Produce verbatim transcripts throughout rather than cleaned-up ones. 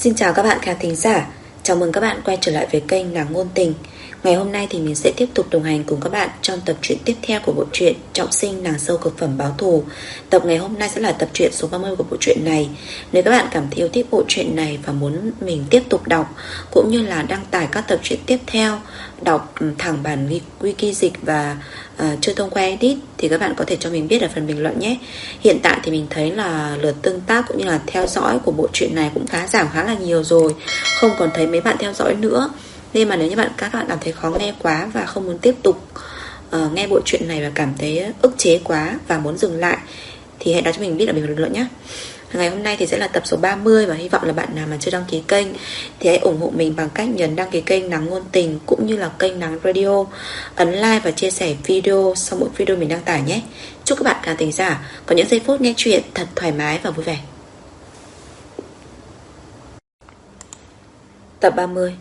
Xin chào các bạn khán thính giả. Chào mừng các bạn quay trở lại với kênh Nàng Ngôn Tình. Ngày hôm nay thì mình sẽ tiếp tục đồng hành cùng các bạn trong tập truyện tiếp theo của bộ truyện Trọng Sinh Nàng Sâu Cực Phẩm Báo Thù. Tập ngày hôm nay sẽ là tập truyện số ba mươi của bộ truyện này. Nếu các bạn cảm thấy yêu thích bộ truyện này và muốn mình tiếp tục đọc cũng như là đăng tải các tập truyện tiếp theo, đọc thẳng bản wiki dịch và uh, chưa thông qua edit thì các bạn có thể cho mình biết ở phần bình luận nhé. Hiện tại thì mình thấy là lượt tương tác cũng như là theo dõi của bộ truyện này cũng khá giảm khá là nhiều rồi, không còn thấy mấy bạn theo dõi nữa. Nên mà nếu như bạn các bạn cảm thấy khó nghe quá và không muốn tiếp tục uh, nghe bộ truyện này và cảm thấy ức chế quá và muốn dừng lại thì hãy nói cho mình biết ở bình luận nhé. Ngày hôm nay thì sẽ là tập số ba mươi và hy vọng là bạn nào mà chưa đăng ký kênh thì hãy ủng hộ mình bằng cách nhấn đăng ký kênh Nàng Ngôn Tình cũng như là kênh Nàng Radio, ấn like và chia sẻ video sau mỗi video mình đăng tải nhé. Chúc các bạn khán thính giả có những giây phút nghe chuyện thật thoải mái và vui vẻ. Tập ba mươi.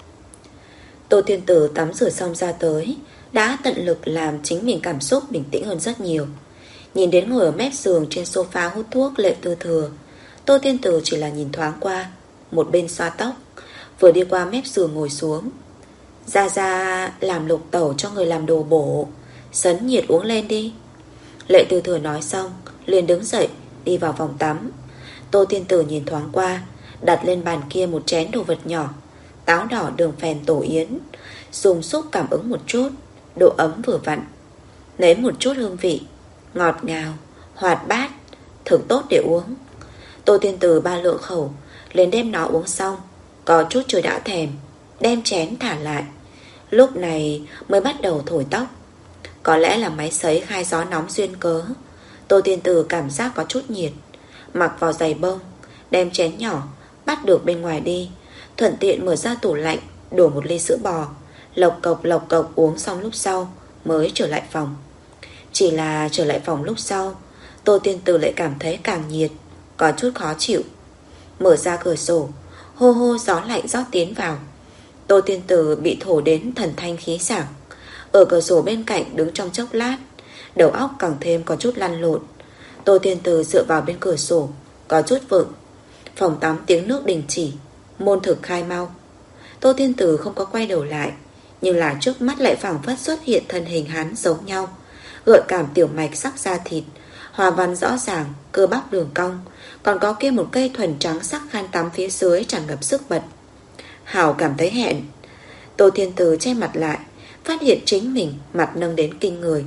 Tô Thiên Tử tắm rửa xong ra tới, đã tận lực làm chính mình cảm xúc bình tĩnh hơn rất nhiều. Nhìn đến ngồi ở mép giường trên sofa hút thuốc Lệ Tư Thừa, Tô Thiên Tử chỉ là nhìn thoáng qua, một bên xoa tóc, vừa đi qua mép giường ngồi xuống. Ra ra làm lục tẩu cho người làm đồ bổ, sấn nhiệt uống lên đi. Lệ Tư Thừa nói xong liền đứng dậy đi vào phòng tắm. Tô Thiên Tử nhìn thoáng qua, đặt lên bàn kia một chén đồ vật nhỏ, táo đỏ đường phèn tổ yến, dùng xúc cảm ứng một chút, độ ấm vừa vặn, nếm một chút hương vị, ngọt ngào, hoạt bát, thực tốt để uống. Tô Thiên Tử ba lượng khẩu, liền đem nó uống xong, có chút chưa đã thèm, đem chén thả lại. Lúc này mới bắt đầu thổi tóc. Có lẽ là máy sấy khai gió nóng duyên cớ, Tô Thiên Tử cảm giác có chút nhiệt, mặc vào giày bông, đem chén nhỏ bắt được bên ngoài đi, thuận tiện mở ra tủ lạnh, đổ một ly sữa bò, lộc cộc lộc cộc uống xong lúc sau mới trở lại phòng. Chỉ là trở lại phòng lúc sau, Tô Thiên Tử lại cảm thấy càng nhiệt, có chút khó chịu. Mở ra cửa sổ, hô hô gió lạnh rót tiến vào. Tô Thiên Tử bị thổi đến thần thanh khí sảng. Ở cửa sổ bên cạnh đứng trong chốc lát, đầu óc càng thêm có chút lăn lộn. Tô Thiên Tử dựa vào bên cửa sổ, có chút vựng. Phòng tắm tiếng nước đình chỉ, môn thực khai mau. Tô Thiên Tử không có quay đầu lại, nhưng là trước mắt lại phảng phất xuất hiện thân hình hắn giống nhau, gợi cảm tiểu mạch sắc da thịt, hòa văn rõ ràng, cơ bắp đường cong, còn có kia một cây thuần trắng sắc khăn tắm phía dưới tràn ngập sức bật. Hảo cảm thấy hẹn. Tô Thiên Tử che mặt lại, phát hiện chính mình mặt nâng đến kinh người.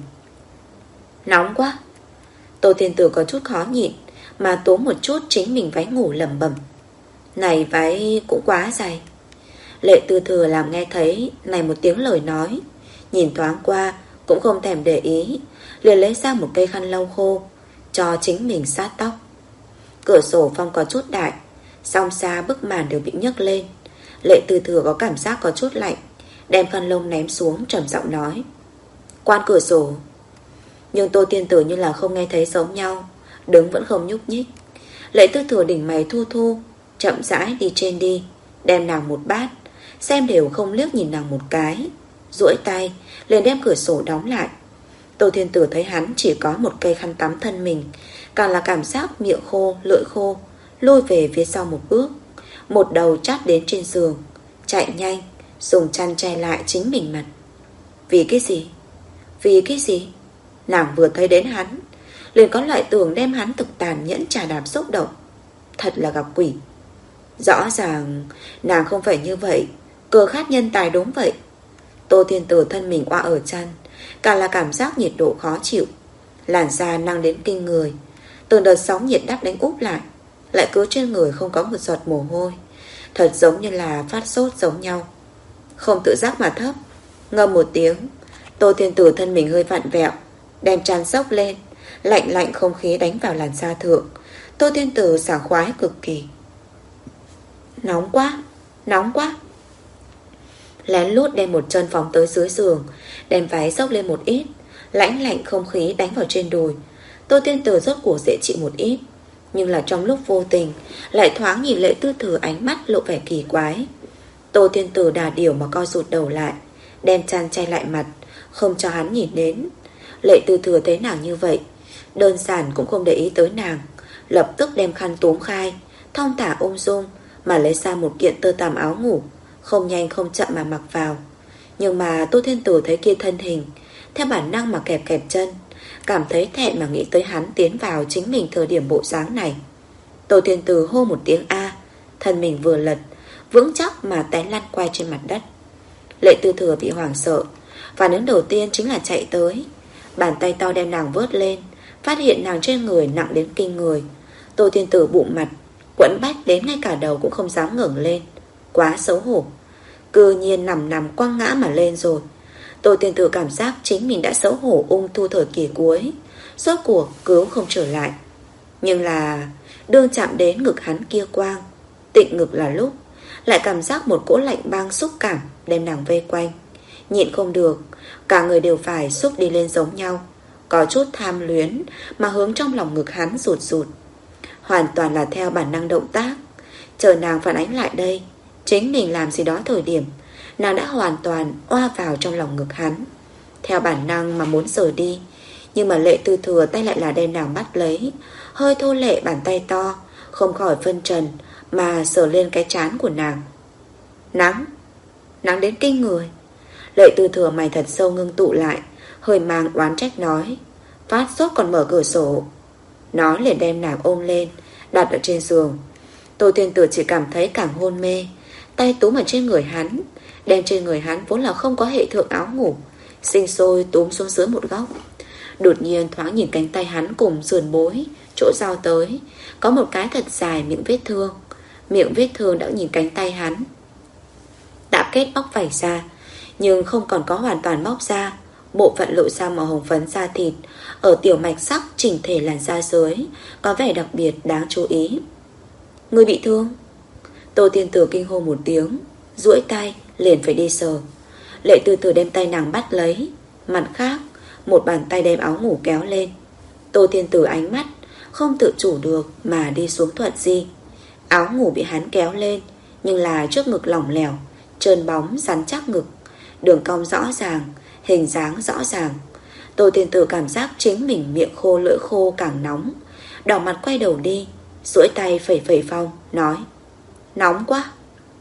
Nóng quá. Tô Thiên Tử có chút khó nhịn, mà tố một chút chính mình váy ngủ lẩm bẩm. Này váy cũng quá dày. Lệ Tư Thừa làm nghe thấy này một tiếng lời nói, nhìn thoáng qua cũng không thèm để ý, liền lấy ra một cây khăn lau khô cho chính mình sát tóc. Cửa sổ phong có chút đại, song xa bức màn đều bị nhấc lên. Lệ Tư Thừa có cảm giác có chút lạnh, đem khăn lông ném xuống, trầm giọng nói: Quan cửa sổ. Nhưng Tô Thiên Tử như là không nghe thấy giống nhau, đứng vẫn không nhúc nhích. Lệ Tư Thừa đỉnh mày thu thu, chậm rãi đi trên đi, đem nàng một bát, xem đều không liếc nhìn nàng một cái, duỗi tay liền đem cửa sổ đóng lại. Tô Thiên Tử thấy hắn chỉ có một cây khăn tắm thân mình, càng là cảm giác miệng khô, lưỡi khô, lùi về phía sau một bước, một đầu chát đến trên giường, chạy nhanh dùng chăn che lại chính mình mặt. Vì cái gì? Vì cái gì? Nàng vừa thấy đến hắn liền có loại tưởng đem hắn thực tàn nhẫn trà đạp xúc động. Thật là gặp quỷ. Rõ ràng nàng không phải như vậy, cơ khát nhân tài đúng vậy. Tô Thiên Tử thân mình oa ở chăn, càng là cảm giác nhiệt độ khó chịu, làn da năng đến kinh người. Từng đợt sóng nhiệt đắp đánh úp lại, lại cứ trên người không có một giọt mồ hôi, thật giống như là phát sốt giống nhau. Không tự giác mà thấp, ngâm một tiếng, Tô Thiên Tử thân mình hơi vặn vẹo, đem chăn xốc lên, lạnh lạnh không khí đánh vào làn da thượng. Tô Thiên Tử sảng khoái cực kỳ. Nóng quá, nóng quá. Lén lút đem một chân phóng tới dưới giường, đem váy xốc lên một ít, lãnh lạnh không khí đánh vào trên đùi. Tô Thiên Tử rốt cuộc dễ chịu một ít, nhưng là trong lúc vô tình lại thoáng nhìn Lệ Tư Thừa ánh mắt lộ vẻ kỳ quái. Tô Thiên Tử đà điểu mà co rụt đầu lại, đem chăn che lại mặt, không cho hắn nhìn đến. Lệ Tư Thừa thấy nàng như vậy, đơn giản cũng không để ý tới nàng, lập tức đem khăn túm khai, thong thả ung dung mà lấy ra một kiện tơ tằm áo ngủ, không nhanh không chậm mà mặc vào. Nhưng mà Tô Thiên Tử thấy kia thân hình, theo bản năng mà kẹp kẹp chân, cảm thấy thẹn mà nghĩ tới hắn tiến vào chính mình thời điểm bộ dáng này. Tô Thiên Tử hô một tiếng A, thân mình vừa lật, vững chắc mà té lăn quay trên mặt đất. Lệ Tư Thừa bị hoảng sợ, phản ứng đầu tiên chính là chạy tới, bàn tay to đem nàng vớt lên, phát hiện nàng trên người nặng đến kinh người. Tô Thiên Tử bụng mặt quẫn bách đến ngay cả đầu cũng không dám ngẩng lên, quá xấu hổ. Cư nhiên nằm nằm quăng ngã mà lên rồi. Tô Thiên Tử cảm giác chính mình đã xấu hổ ung thu thời kỳ cuối, rốt cuộc cứu không trở lại. Nhưng là đương chạm đến ngực hắn kia quang, tịnh ngực là lúc, lại cảm giác một cỗ lạnh băng xúc cảm đem nàng vây quanh. Nhịn không được, cả người đều phải xúc đi lên giống nhau, có chút tham luyến mà hướng trong lòng ngực hắn rụt rụt. Hoàn toàn là theo bản năng động tác. Chờ nàng phản ánh lại đây, chính mình làm gì đó thời điểm, nàng đã hoàn toàn oa vào trong lòng ngực hắn, theo bản năng mà muốn rời đi. Nhưng mà Lệ Tư Thừa tay lại là đem nàng bắt lấy, hơi thô lệ bàn tay to, không khỏi phân trần mà sờ lên cái trán của nàng. Nắng, nắng đến kinh người. Lệ Tư Thừa mày thật sâu ngưng tụ lại, hơi mang oán trách nói, phát sốt còn mở cửa sổ. Nó liền đem nàng ôm lên, đặt ở trên giường. Tô Thiên Tử chỉ cảm thấy càng hôn mê, tay túm ở trên người hắn, đem trên người hắn vốn là không có hệ thượng áo ngủ, sinh sôi túm xuống dưới một góc. Đột nhiên thoáng nhìn cánh tay hắn cùng sườn bối, chỗ giao tới, có một cái thật dài miệng vết thương. Miệng vết thương đã nhìn cánh tay hắn đã kết bóc vảy ra, nhưng không còn có hoàn toàn bóc ra. Bộ phận lộ ra màu hồng phấn da thịt, ở tiểu mạch sắc chỉnh thể làn da dưới có vẻ đặc biệt đáng chú ý. Người bị thương? Tô Thiên Tử kinh hô một tiếng, duỗi tay liền phải đi sờ. Lệ Tư Thừa đem tay nàng bắt lấy, mặt khác một bàn tay đem áo ngủ kéo lên. Tô Thiên Tử ánh mắt không tự chủ được mà đi xuống thuận di. Áo ngủ bị hắn kéo lên, nhưng là trước ngực lỏng lẻo, trơn bóng rắn chắc ngực, đường cong rõ ràng, hình dáng rõ ràng. Tô Thiên Tử cảm giác chính mình miệng khô lưỡi khô càng nóng, đỏ mặt quay đầu đi, duỗi tay phẩy phẩy phong, nói, nóng quá.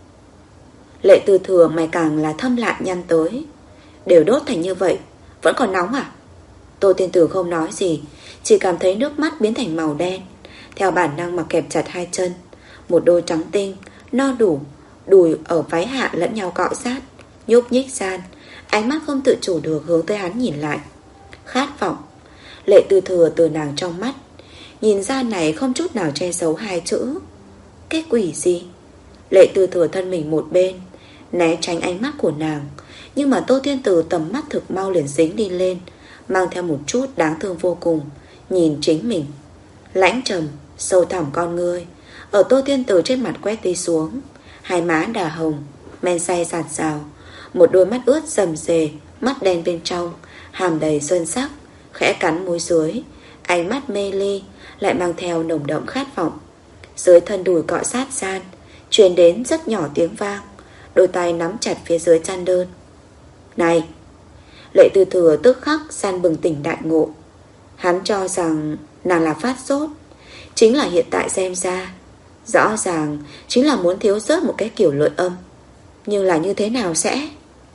Lệ Tư Thừa mày càng là thâm lạ nhăn tới, đều đốt thành như vậy, vẫn còn nóng à? Tô Thiên Tử không nói gì, chỉ cảm thấy nước mắt biến thành màu đen, theo bản năng mà kẹp chặt hai chân. Một đôi trắng tinh, no đủ, đùi ở váy hạ lẫn nhau cọ sát, nhúc nhích gian, ánh mắt không tự chủ được hướng tới hắn nhìn lại. Khát vọng. Lệ Tư Thừa từ nàng trong mắt nhìn ra này không chút nào che giấu hai chữ. Cái quỷ gì? Lệ Tư Thừa thân mình một bên, né tránh ánh mắt của nàng, nhưng mà Tô Thiên Tử tầm mắt thực mau liền dính đi lên, mang theo một chút đáng thương vô cùng, nhìn chính mình. Lãnh trầm, sâu thẳm con ngươi ở Tô Thiên Tử trên mặt quét đi xuống, hai má đà hồng, men say sạt sào, một đôi mắt ướt rầm rề, mắt đen bên trong, hàm đầy xuân sắc, khẽ cắn môi dưới, ánh mắt mê ly lại mang theo nồng đậm khát vọng. Dưới thân đùi cọ sát gian, truyền đến rất nhỏ tiếng vang, đôi tay nắm chặt phía dưới chăn đơn. Này! Lệ Tư Thừa tức khắc san bừng tỉnh đại ngộ. Hắn cho rằng nàng là phát sốt, chính là hiện tại xem ra rõ ràng chính là muốn thiếu rớt một cái kiểu lợi âm. Nhưng là như thế nào sẽ?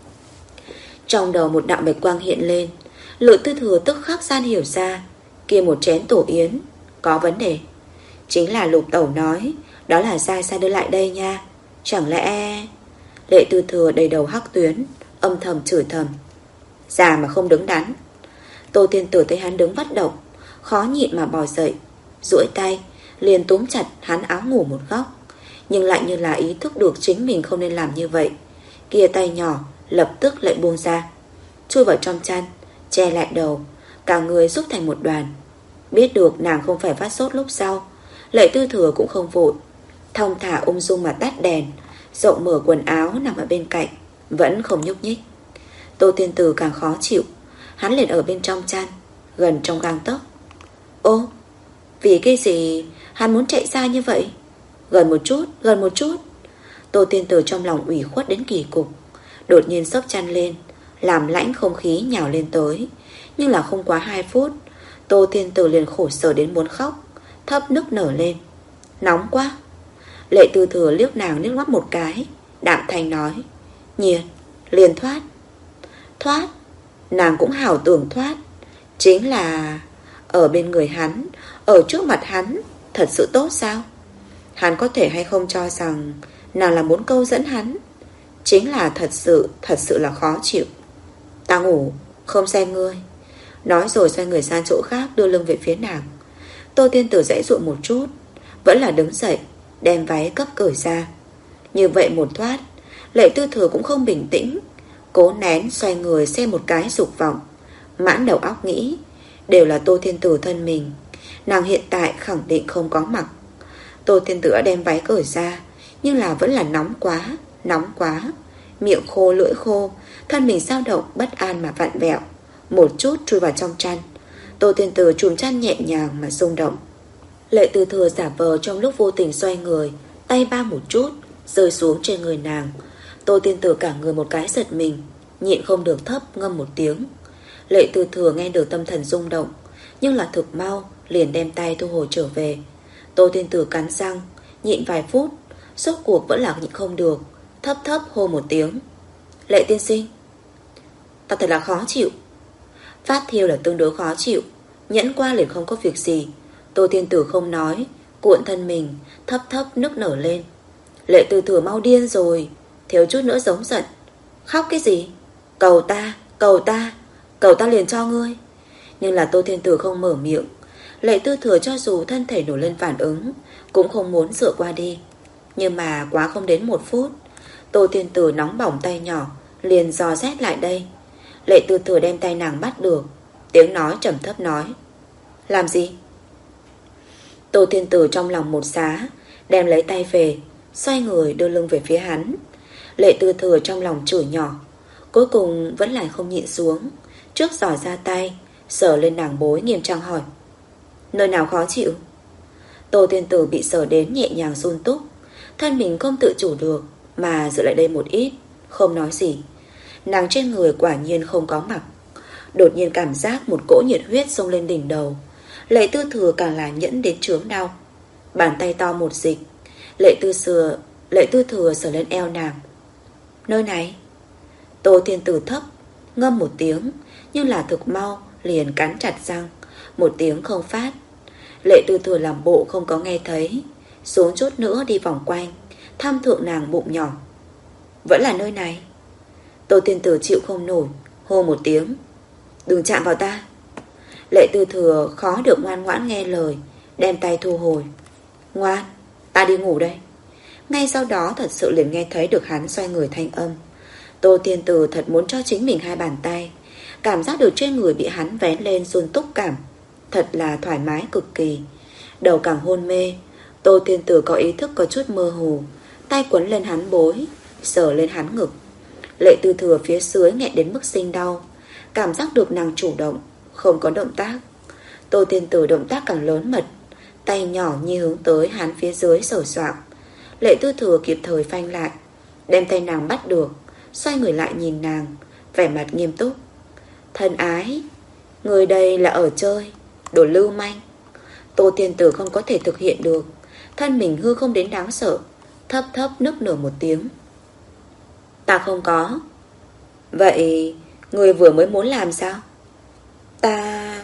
Trong đầu một đạo bạch quang hiện lên, Lệ Tư Thừa tức khắc san hiểu ra, kia một chén tổ yến có vấn đề. Chính là Lục Tẩu nói, đó là Gia Gia đưa lại đây nha. Chẳng lẽ... Lệ Tư Thừa đầy đầu hắc tuyến, âm thầm chửi thầm, già mà không đứng đắn. Tô Thiên Tử thấy hắn đứng bất động, khó nhịn mà bò dậy, duỗi tay liền túm chặt hắn áo ngủ một góc, nhưng lại như là ý thức được chính mình không nên làm như vậy. Kia tay nhỏ lập tức lại buông ra, chui vào trong chăn, che lại đầu, cả người xúc thành một đoàn. Biết được nàng không phải phát sốt lúc sau, Lệ Tư Thừa cũng không vội, thong thả ung dung mà tắt đèn, rộng mở quần áo nằm ở bên cạnh, vẫn không nhúc nhích. Tô Thiên Tử càng khó chịu, hắn liền ở bên trong chăn, gần trong gang tấc. Ô, vì cái gì hắn muốn chạy xa như vậy? Gần một chút, gần một chút. Tô Thiên Tử trong lòng ủy khuất đến kỳ cục, đột nhiên xốc chăn lên, làm lãnh không khí nhào lên tới. Nhưng là không quá hai phút, Tô Thiên Tử liền khổ sở đến muốn khóc, thấp nức nở lên. Nóng quá. Lệ Tư Thừa liếc nàng liếc mắt một cái, đạm thanh nói: Nhiên, liền thoát. Thoát? Nàng cũng hảo tưởng thoát. Chính là ở bên người hắn, ở trước mặt hắn, thật sự tốt sao? Hắn có thể hay không cho rằng nàng là muốn câu dẫn hắn? Chính là thật sự, thật sự là khó chịu. Ta ngủ, không xem ngươi. Nói rồi xoay người sang chỗ khác, đưa lưng về phía nàng. Tô Tiên Tử giãy giụa một chút, vẫn là đứng dậy, đem váy cấp cởi ra. Như vậy một thoát, Lệ Tư Thừa cũng không bình tĩnh, cố nén xoay người xem một cái dục vọng. Mãn đầu óc nghĩ, đều là Tô Thiên Tử thân mình, nàng hiện tại khẳng định không có mặc. Tô Thiên Tử đã đem váy cởi ra, nhưng là vẫn là nóng quá, nóng quá. Miệng khô lưỡi khô, thân mình dao động bất an mà vặn vẹo, một chút chui vào trong chăn. Tô Thiên Tử chùm chăn nhẹ nhàng mà rung động. Lệ Tư Thừa giả vờ trong lúc vô tình xoay người, tay ba một chút rơi xuống trên người nàng. Tô Thiên Tử cả người một cái giật mình, nhịn không được thấp ngâm một tiếng. Lệ Tư Thừa nghe được tâm thần rung động, nhưng là thực mau liền đem tay thu hồi trở về. Tô Thiên Tử cắn răng, nhịn vài phút, rốt cuộc vẫn là nhịn không được, thấp thấp hô một tiếng: Lệ tiên sinh. Ta thật là khó chịu. Phát thiêu là tương đối khó chịu, nhẫn qua liền không có việc gì. Tô Thiên Tử không nói, cuộn thân mình, thấp thấp nức nở lên. Lệ Tư Thừa mau điên rồi, thiếu chút nữa giống giận. Khóc cái gì? Cầu ta, cầu ta, cầu ta liền cho ngươi. Nhưng là Tô Thiên Tử không mở miệng. Lệ Tư Thừa cho dù thân thể nổi lên phản ứng, cũng không muốn dựa qua đi. Nhưng mà quá không đến một phút, Tô Thiên Tử nóng bỏng tay nhỏ liền dò xét lại đây. Lệ Tư Thừa đem tay nàng bắt được, tiếng nói trầm thấp nói: Làm gì? Tô Thiên Tử trong lòng một xá, đem lấy tay về, xoay người đưa lưng về phía hắn. Lệ Tư Thừa trong lòng chửi nhỏ, cuối cùng vẫn lại không nhịn xuống, trước giỏ ra tay, sờ lên nàng bối nghiêm trang hỏi: Nơi nào khó chịu? Tô Thiên Tử bị sờ đến nhẹ nhàng run túc, thân mình không tự chủ được mà dựa lại đây một ít, không nói gì. Nàng trên người quả nhiên không có mặc. Đột nhiên cảm giác một cỗ nhiệt huyết xông lên đỉnh đầu. Lệ Tư Thừa càng là nhẫn đến chướng đau. Bàn tay to một dịch, Lệ Tư Thừa Lệ Tư Thừa sờ lên eo nàng. Nơi này. Tô Thiên Tử thấp ngâm một tiếng, nhưng là thực mau liền cắn chặt răng, một tiếng không phát. Lệ Tư Thừa làm bộ không có nghe thấy, xuống chút nữa đi vòng quanh, thăm thượng nàng bụng nhỏ. Vẫn là nơi này. Tô Thiên Tử chịu không nổi, hô một tiếng: Đừng chạm vào ta. Lệ Tư Thừa khó được ngoan ngoãn nghe lời, đem tay thu hồi. Ngoan, ta đi ngủ đây. Ngay sau đó thật sự liền nghe thấy được hắn xoay người thanh âm. Tô Thiên Tử thật muốn cho chính mình hai bàn tay, cảm giác được trên người bị hắn vén lên run túc cảm, thật là thoải mái cực kỳ. Đầu càng hôn mê, Tô Thiên Tử có ý thức có chút mơ hồ, tay quấn lên hắn bối, sờ lên hắn ngực. Lệ Tư Thừa phía dưới nghẹn đến mức sinh đau, cảm giác được nàng chủ động, không có động tác. Tô Thiên Tử động tác càng lớn mật, tay nhỏ như hướng tới hắn phía dưới sờ soạng. Lệ Tư Thừa kịp thời phanh lại, đem tay nàng bắt được, xoay người lại nhìn nàng, vẻ mặt nghiêm túc. Thân ái, người đây là ở chơi, đồ lưu manh. Tô Thiên Tử không có thể thực hiện được, thân mình hư không đến đáng sợ, thấp thấp nức nở một tiếng. Ta không có. Vậy người vừa mới muốn làm sao? Ta...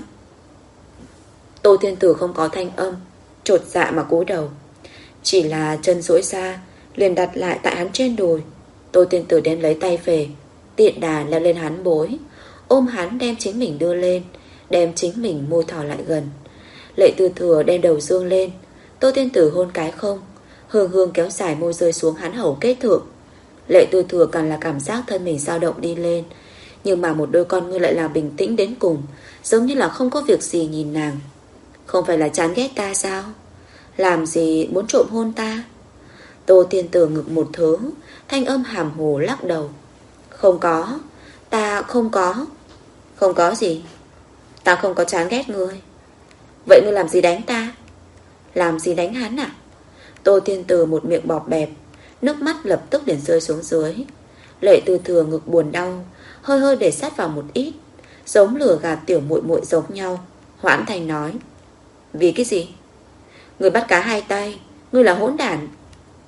Tô Thiên Tử không có thanh âm, chột dạ mà cúi đầu, chỉ là chân duỗi ra liền đặt lại tại hắn trên đùi. Tô Thiên Tử đem lấy tay về, tiện đà leo lên hắn bối, ôm hắn đem chính mình đưa lên, đem chính mình môi thò lại gần. Lệ Tư Thừa đem đầu dương lên, Tô Thiên Tử hôn cái không, hương hương kéo dài môi rơi xuống hắn hầu kết thượng. Lệ Tư Thừa càng là cảm giác thân mình dao động đi lên, nhưng mà một đôi con ngươi lại là bình tĩnh đến cùng, giống như là không có việc gì nhìn nàng. Không phải là chán ghét ta sao? Làm gì muốn trộm hôn ta? Tô Thiên Tử ngực một thứ, thanh âm hàm hồ lắc đầu. Không có, ta không có. Không có gì? Ta không có chán ghét ngươi. Vậy ngươi làm gì đánh ta? Làm gì đánh hắn à? Tô Thiên Tử một miệng bọt bẹp, nước mắt lập tức liền rơi xuống dưới. Lệ Tư Thừa ngực buồn đau, hơi hơi để sát vào một ít, giống lửa gạt tiểu muội muội giống nhau. Hoãn Thành nói: Vì cái gì? Ngươi bắt cá hai tay, ngươi là hỗn đản.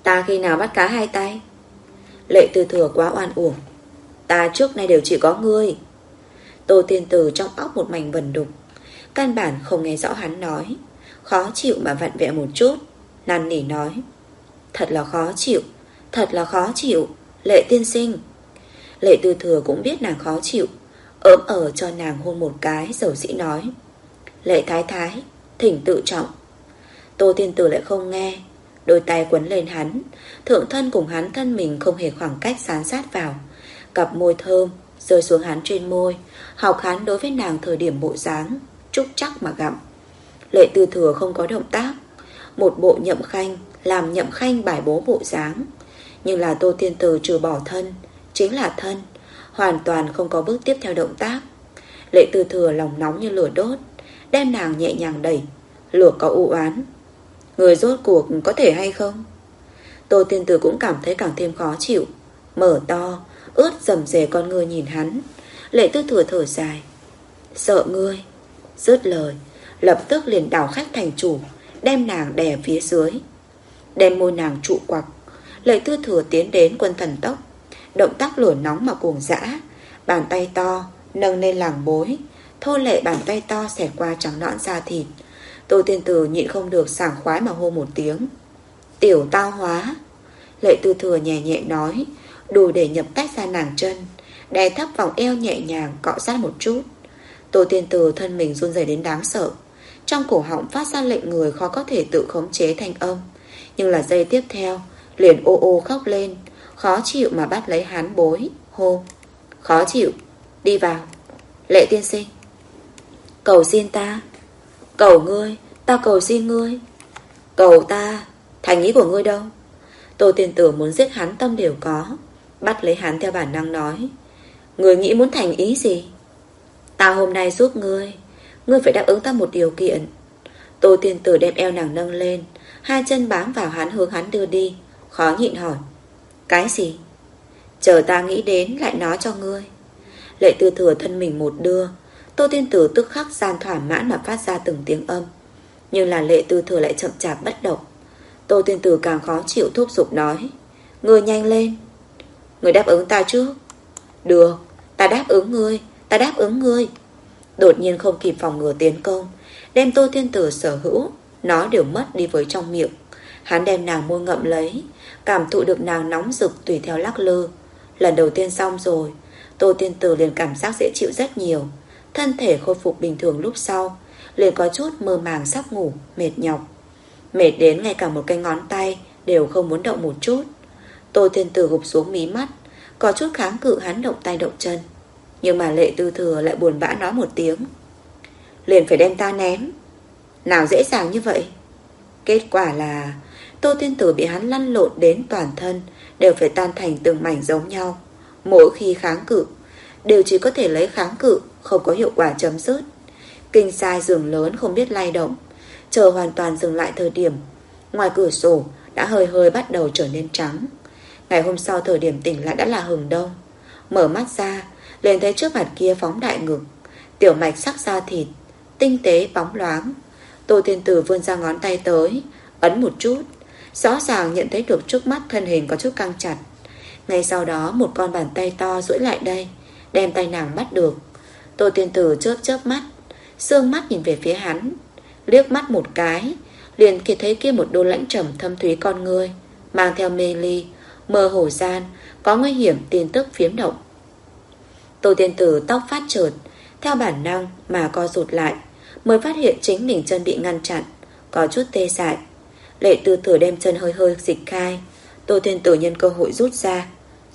Ta khi nào bắt cá hai tay? Lệ Tư Thừa quá oan uổng. Ta trước nay đều chỉ có ngươi. Tô Tiên Tử trong óc một mảnh vần đục, căn bản không nghe rõ hắn nói. Khó chịu mà vặn vẹo một chút, năn nỉ nói: Thật là khó chịu, thật là khó chịu, Lệ tiên sinh. Lệ Tư Thừa cũng biết nàng khó chịu, ỡm ở cho nàng hôn một cái, dầu dĩ nói: Lệ thái thái, thỉnh tự trọng. Tô Tiên Tử lại không nghe, đôi tay quấn lên hắn, thượng thân cùng hắn thân mình không hề khoảng cách dán sát vào, cặp môi thơm rơi xuống hắn trên môi, học hắn đối với nàng thời điểm bộ dáng trúc chắc mà gặm. Lệ Tư Thừa không có động tác, một bộ Nhậm Khanh làm Nhậm Khanh bài bố bộ dáng. Nhưng là Tô Tiên Tử trừ bỏ thân chính là thân, hoàn toàn không có bước tiếp theo động tác. Lệ Tư Thừa lòng nóng như lửa đốt, đem nàng nhẹ nhàng đẩy, lửa có u oán: Người rốt cuộc có thể hay không? Tô Tiên Tử cũng cảm thấy càng thêm khó chịu, mở to ướt rầm rề con ngươi nhìn hắn. Lệ Tư Thừa thở dài: Sợ ngươi. Dứt lời, lập tức liền đảo khách thành chủ, đem nàng đè phía dưới, đem môi nàng trụ quặc. Lệ Tư Thừa tiến đến quân thần tốc, động tác lửa nóng mà cuồng dã, bàn tay to nâng lên làng bối, thô lệ bàn tay to xẹt qua trắng nõn da thịt. Tô Tiên Tử nhịn không được sảng khoái mà hô một tiếng: Tiểu tao hóa. Lệ Tư Thừa nhẹ nhẹ nói, đủ để nhập tách ra nàng chân, đè thấp vòng eo nhẹ nhàng cọ sát một chút. Tô Tiên Tử thân mình run rẩy đến đáng sợ, trong cổ họng phát ra lệnh người khó có thể tự khống chế thanh âm. Nhưng là giây tiếp theo liền ô ô khóc lên, khó chịu mà bắt lấy hắn bối, hô: Khó chịu, đi vào. Lệ tiên sinh, cầu xin ta. Cầu ngươi, ta cầu xin ngươi. Cầu ta, thành ý của ngươi đâu? Tô Tiên Tử muốn giết hắn tâm đều có, bắt lấy hắn theo bản năng nói: Ngươi nghĩ muốn thành ý gì? Ta hôm nay giúp ngươi, ngươi phải đáp ứng ta một điều kiện. Tô Tiên Tử đem eo nàng nâng lên, hai chân bám vào hắn hướng hắn đưa đi, khó nhịn hỏi: Cái gì? Chờ ta nghĩ đến lại nói cho ngươi. Lệ Tư Thừa thân mình một đưa, Tô Tiên Tử tức khắc gian thỏa mãn mà phát ra từng tiếng âm. Nhưng là Lệ Tư Thừa lại chậm chạp bất động. Tô Tiên Tử càng khó chịu thúc giục nói: Ngươi nhanh lên. Ngươi đáp ứng ta trước. Được, ta đáp ứng ngươi, ta đáp ứng ngươi. Đột nhiên không kịp phòng ngừa tiến công, đem Tô Tiên Tử sở hữu nó đều mất đi với trong miệng. Hắn đem nàng môi ngậm lấy, cảm thụ được nàng nóng rực tùy theo lắc lư. Lần đầu tiên xong rồi, Tô Tiên Tử liền cảm giác dễ chịu rất nhiều, thân thể khôi phục bình thường. Lúc sau liền có chút mơ màng sắp ngủ, mệt nhọc, mệt đến ngay cả một cái ngón tay đều không muốn động một chút. Tô Tiên Tử gục xuống mí mắt, có chút kháng cự hắn động tay động chân. Nhưng mà Lệ Tư Thừa lại buồn bã nói một tiếng: Liền phải đem ta ném. Nào dễ dàng như vậy. Kết quả là Tô Tiên Tử bị hắn lăn lộn đến toàn thân đều phải tan thành từng mảnh giống nhau. Mỗi khi kháng cự đều chỉ có thể lấy kháng cự, không có hiệu quả chấm dứt. Kinh sai giường lớn không biết lay động. Chờ hoàn toàn dừng lại thời điểm, ngoài cửa sổ đã hơi hơi bắt đầu trở nên trắng. Ngày hôm sau thời điểm tỉnh lại đã là hừng đông. Mở mắt ra liền thấy trước mặt kia phóng đại ngực, tiểu mạch sắc da thịt tinh tế bóng loáng. Tô Tiên Tử vươn ra ngón tay tới, ấn một chút, rõ ràng nhận thấy được trước mắt thân hình có chút căng chặt. Ngay sau đó một con bàn tay to duỗi lại đây, đem tay nàng bắt được. Tô Tiên Tử chớp chớp mắt, sương mắt nhìn về phía hắn, liếc mắt một cái liền kia thấy kia một đôi lãnh trầm thâm thúy con ngươi, mang theo mê ly, mơ hồ gian có nguy hiểm tin tức phiếm động. Tô Tiên Tử tóc phát chợt, theo bản năng mà co rụt lại, mới phát hiện chính mình chân bị ngăn chặn, có chút tê dại. Lệ Tư Thừa đem chân hơi hơi dịch khai, Tô Tiên Tử nhân cơ hội rút ra,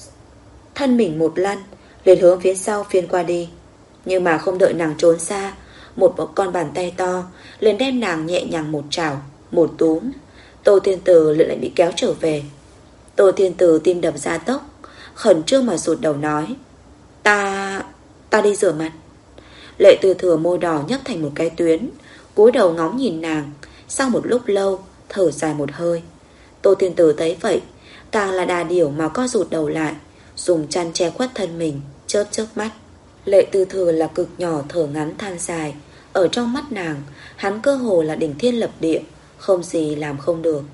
thân mình một lăn liền hướng phía sau phiên qua đi. Nhưng mà không đợi nàng trốn xa, một con bàn tay to liền đem nàng nhẹ nhàng một chảo, một túm. Tô Tiên Tử lại bị kéo trở về. Tô Tiên Tử tim đập ra tốc, khẩn trương mà rụt đầu nói: Ta... ta đi rửa mặt. Lệ Tư Thừa môi đỏ nhấp thành một cái tuyến, cúi đầu ngóng nhìn nàng. Sau một lúc lâu thở dài một hơi. Tô Tiên Tử thấy vậy, càng là đà điểu mà co rụt đầu lại, dùng chăn che khuất thân mình, chớp chớp mắt. Lệ Tư Thừa là cực nhỏ thở ngắn than dài. Ở trong mắt nàng, hắn cơ hồ là đỉnh thiên lập địa, không gì làm không được.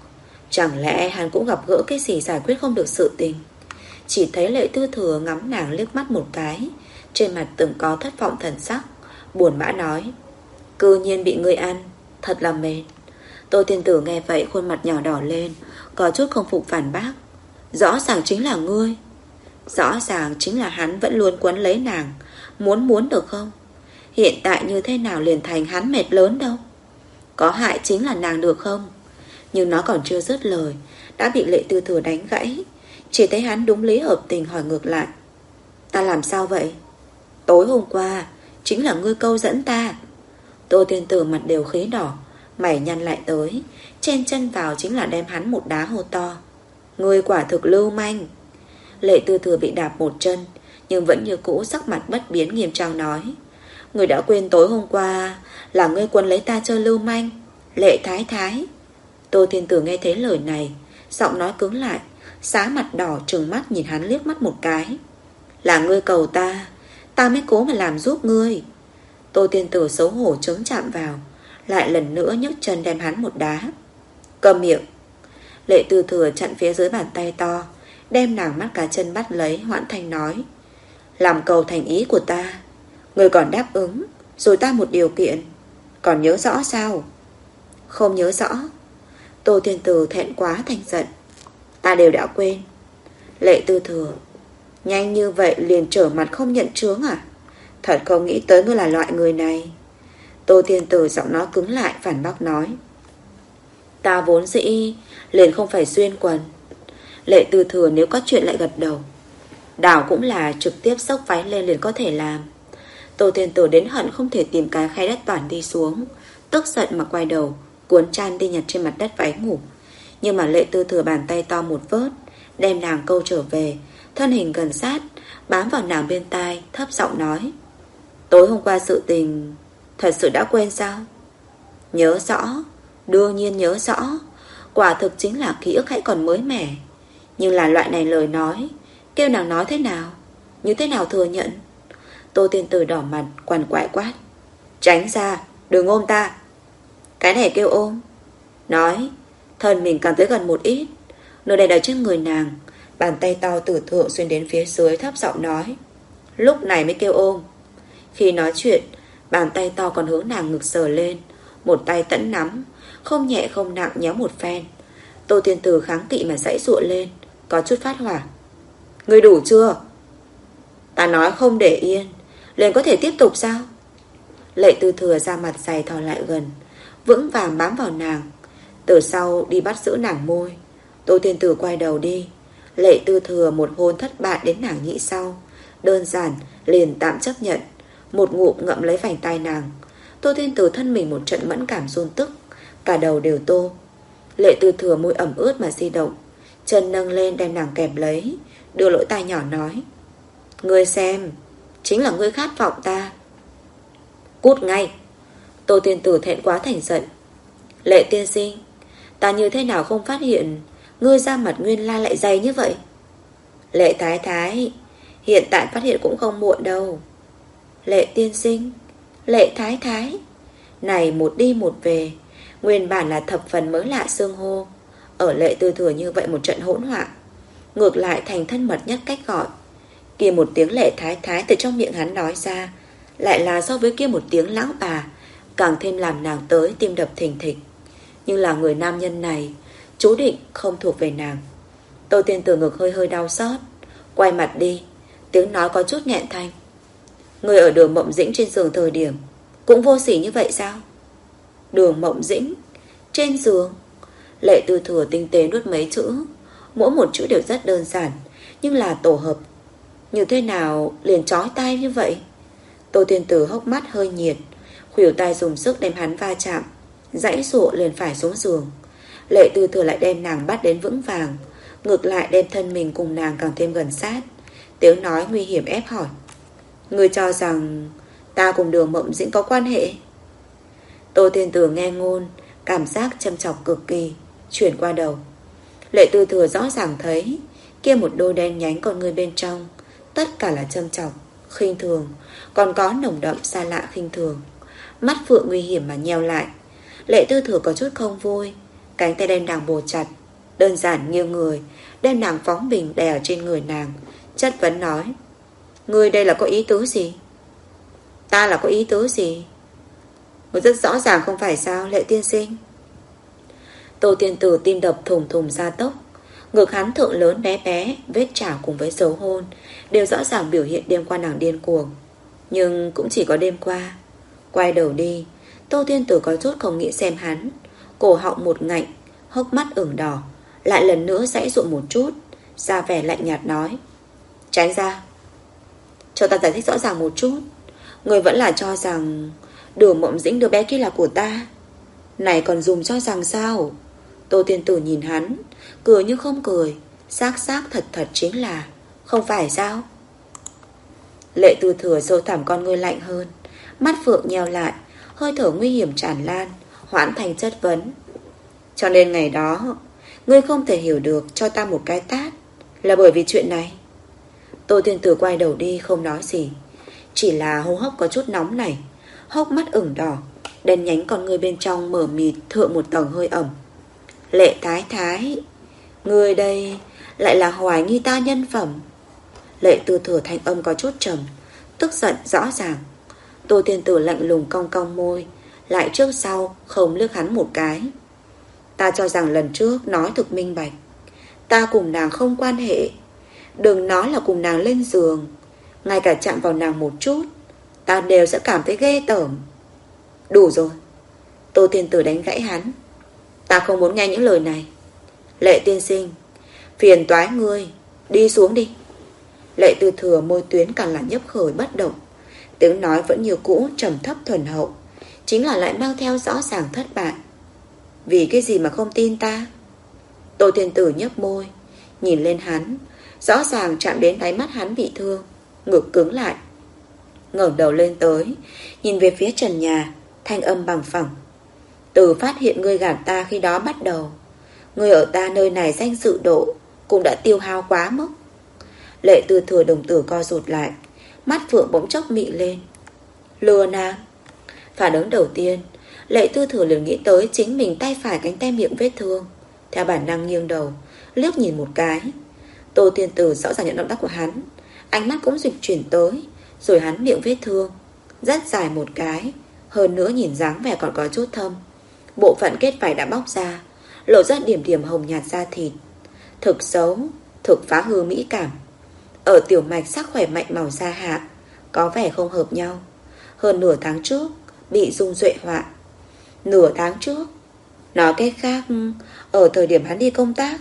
Chẳng lẽ hắn cũng gặp gỡ cái gì giải quyết không được sự tình? Chỉ thấy Lệ Tư Thừa ngắm nàng liếc mắt một cái, trên mặt từng có thất vọng thần sắc, buồn bã nói: Cư nhiên bị ngươi ăn, thật là mệt. Tô Tiên Tử nghe vậy khuôn mặt nhỏ đỏ lên, có chút không phục phản bác: Rõ ràng chính là ngươi. Rõ ràng chính là hắn vẫn luôn quấn lấy nàng. Muốn muốn được không? Hiện tại như thế nào liền thành hắn mệt lớn đâu. Có hại chính là nàng được không? Nhưng nó còn chưa dứt lời đã bị Lệ Tư Thừa đánh gãy. Chỉ thấy hắn đúng lý hợp tình hỏi ngược lại: Ta làm sao vậy? Tối hôm qua chính là ngươi câu dẫn ta. Tô Tiên Tử mặt đều khí đỏ, mày nhăn lại tới, chen chân vào chính là đem hắn một đá hô to: Ngươi quả thực lưu manh. Lệ Tư Thừa bị đạp một chân, nhưng vẫn như cũ sắc mặt bất biến nghiêm trang nói: Ngươi đã quên tối hôm qua là ngươi quân lấy ta chơi lưu manh, Lệ Thái Thái. Tô Tiên Tử nghe thấy lời này, giọng nói cứng lại, xá mặt đỏ trừng mắt nhìn hắn liếc mắt một cái: Là ngươi cầu ta, ta mới cố mà làm giúp ngươi. Tô Tiên Tử xấu hổ chống chạm vào, lại lần nữa nhấc chân đem hắn một đá. Cầm miệng. Lệ Tư Thừa chặn phía dưới bàn tay to, đem nàng mắt cá chân bắt lấy, hoãn thanh nói: Làm cầu thành ý của ta, ngươi còn đáp ứng, rồi ta một điều kiện, còn nhớ rõ sao? Không nhớ rõ. Tô Tiên Tử thẹn quá thành giận: Ta đều đã quên. Lệ Tư Thừa: Nhanh như vậy liền trở mặt không nhận chướng à? Thật không nghĩ tới ngươi là loại người này. Tô Tiên Tử giọng nói cứng lại, phản bác nói: Ta vốn dĩ liền không phải xuyên quần. Lệ Tư Thừa nếu có chuyện lại gật đầu. Đảo cũng là trực tiếp xốc váy lên liền có thể làm. Tô Tiên Tử đến hận không thể tìm cái khay đất toàn đi xuống, tức giận mà quay đầu cuốn chăn đi nhặt trên mặt đất váy ngủ. Nhưng mà Lệ Tư Thừa bàn tay to một vớt, đem nàng câu trở về, thân hình gần sát, bám vào nàng bên tai, thấp giọng nói: Tối hôm qua sự tình thật sự đã quên sao? Nhớ rõ, đương nhiên nhớ rõ. Quả thực chính là ký ức hãy còn mới mẻ. Nhưng là loại này lời nói, kêu nàng nói thế nào, như thế nào thừa nhận? Tô Tiên Tử đỏ mặt quằn quại quát: Tránh ra, đừng ôm ta. Cái này kêu ôm? Nói, thân mình càng tới gần một ít. Nơi đây đặt trên người nàng, bàn tay to từ thượng xuyên đến phía dưới, thấp giọng nói: Lúc này mới kêu ôm. Khi nói chuyện, bàn tay to còn hướng nàng ngực sờ lên, một tay tẫn nắm, không nhẹ không nặng nhéo một phen. Tô Tiên Tử kháng kỵ mà giãy giụa lên, có chút phát hỏa: Ngươi đủ chưa? Ta nói không để yên, liền có thể tiếp tục sao? Lệ Tư Thừa ra mặt dày thò lại gần, vững vàng bám vào nàng, từ sau đi bắt giữ nàng môi. Tô Tiên Tử quay đầu đi. Lệ Tư Thừa một hôn thất bại đến nàng nhĩ sau, đơn giản liền tạm chấp nhận, một ngụm ngậm lấy vành tai nàng. Tô Tiên Tử thân mình một trận mẫn cảm run tức, cả đầu đều tô. Lệ Tư Thừa môi ẩm ướt mà di động, chân nâng lên đem nàng kẹp lấy, đưa lỗ tai nhỏ nói: Ngươi xem, chính là ngươi khát vọng ta. Cút ngay. Tô Tiên Tử thẹn quá thành giận: Lệ tiên sinh, ta như thế nào không phát hiện ngươi da mặt nguyên lai lại dày như vậy? Lệ Thái Thái, hiện tại phát hiện cũng không muộn đâu. Lệ tiên sinh, Lệ Thái Thái. Này một đi một về, nguyên bản là thập phần mới lạ xương hô, ở Lệ Tư Thừa như vậy một trận hỗn loạn, ngược lại thành thân mật nhất cách gọi. Kia một tiếng Lệ Thái Thái từ trong miệng hắn nói ra, lại là so với kia một tiếng lão bà càng thêm làm nàng tới tim đập thình thịch. Nhưng là người nam nhân này chú định không thuộc về nàng. Tô Tiên Tử ngực hơi hơi đau xót, quay mặt đi, tiếng nói có chút nghẹn thanh: Người ở Đường Mộng Dĩnh trên giường thời điểm cũng vô sỉ như vậy sao? Đường Mộng Dĩnh trên giường? Lệ Tư Thừa tinh tế nuốt mấy chữ, mỗi một chữ đều rất đơn giản, nhưng là tổ hợp như thế nào liền chói tai như vậy. Tô Tiên Tử hốc mắt hơi nhiệt, khuỷu tay dùng sức đem hắn va chạm, giãy giụa liền phải xuống giường. Lệ Tư Thừa lại đem nàng bắt đến vững vàng, ngược lại đem thân mình cùng nàng càng thêm gần sát. Tiếng nói nguy hiểm ép hỏi: Ngươi cho rằng ta cùng Đường Mộng Dĩnh có quan hệ? Tô Tiên Tử nghe ngôn, cảm giác châm chọc cực kỳ, chuyển qua đầu. Lệ Tư Thừa rõ ràng thấy kia một đôi đen nhánh con người bên trong, tất cả là châm chọc, khinh thường, còn có nồng đậm xa lạ khinh thường. Mắt phượng nguy hiểm mà nheo lại. Lệ Tư Thừa có chút không vui, cánh tay đen đằng bồ chặt, Đơn giản nghiêng người, đem nàng phóng bình đè ở trên người nàng, chất vấn nói: Ngươi đây là có ý tứ gì? Ta là có ý tứ gì? Ngươi rất rõ ràng không phải sao, Lệ tiên sinh? Tô Tiên Tử tim đập thùng thùng ra tốc. Ngực hắn thượng lớn bé bé, vết chảo cùng với dấu hôn đều rõ ràng biểu hiện đêm qua nàng điên cuồng. Nhưng cũng chỉ có đêm qua. Quay đầu đi, Tô Tiên Tử có chút không nghĩ xem hắn. Cổ họng một ngạnh, hốc mắt ửng đỏ, lại lần nữa giãy giụa một chút, ra vẻ lạnh nhạt nói: Tránh ra. Cho ta giải thích rõ ràng một chút. Người vẫn là cho rằng Đường Mộng Dĩnh đứa bé kia là của ta? Này còn dùng cho rằng sao? Tô Tiên Tử nhìn hắn, cười như không cười, xác xác thật thật chính là không phải sao? Lệ Tư Thừa sâu thẳm con ngươi lạnh hơn, mắt phượng nheo lại, hơi thở nguy hiểm tràn lan, hoãn thành chất vấn. Cho nên ngày đó ngươi không thể hiểu được cho ta một cái tát là bởi vì chuyện này. Tô Tiên Tử quay đầu đi không nói gì, chỉ là hô hấp có chút nóng này, hốc mắt ửng đỏ, đen nhánh con ngươi bên trong mở mịt thượng một tầng hơi ẩm. Lệ Thái Thái, ngươi đây lại là hoài nghi ta nhân phẩm. Lệ Tư Thừa thanh âm có chút trầm, tức giận rõ ràng. Tô Tiên Tử lạnh lùng cong cong môi, lại trước sau không liếc hắn một cái. Ta cho rằng lần trước nói thực minh bạch, ta cùng nàng không quan hệ. Đừng nói là cùng nàng lên giường, ngay cả chạm vào nàng một chút ta đều sẽ cảm thấy ghê tởm. Đủ rồi. Tô Tiên Tử đánh gãy hắn. Ta không muốn nghe những lời này. Lệ tiên sinh, phiền toái ngươi, đi xuống đi. Lệ Tư Thừa môi tuyến càng là nhấp khởi bất động, tiếng nói vẫn như cũ trầm thấp thuần hậu, chính là lại mang theo rõ ràng thất bại. Vì cái gì mà không tin ta? Tô Tiên Tử nhấp môi, nhìn lên hắn, rõ ràng chạm đến đáy mắt hắn bị thương, ngực cứng lại. Ngẩng đầu lên tới, nhìn về phía trần nhà, thanh âm bằng phẳng. Từ phát hiện ngươi gạt ta khi đó bắt đầu, ngươi ở ta nơi này danh dự độ cũng đã tiêu hao quá mức. Lệ Tư Thừa đồng tử co rụt lại, mắt phượng bỗng chốc mị lên. Lừa nàng. Phản ứng đầu tiên, Lệ Tư Thừa liền nghĩ tới chính mình tay phải cánh tay miệng vết thương. Theo bản năng nghiêng đầu, liếc nhìn một cái. Tô Tiên Tử rõ ràng nhận động tác của hắn, ánh mắt cũng dịch chuyển tới, rồi hắn miệng vết thương rất dài một cái, hơn nữa nhìn dáng vẻ còn có chút thâm. Bộ phận kết vảy đã bóc ra, lộ ra điểm điểm hồng nhạt da thịt. Thực xấu, thực phá hư mỹ cảm. Ở tiểu mạch sắc khỏe mạnh màu da hạ, có vẻ không hợp nhau. Hơn nửa tháng trước bị dung duệ họa. Nửa tháng trước, nói cách khác, ở thời điểm hắn đi công tác.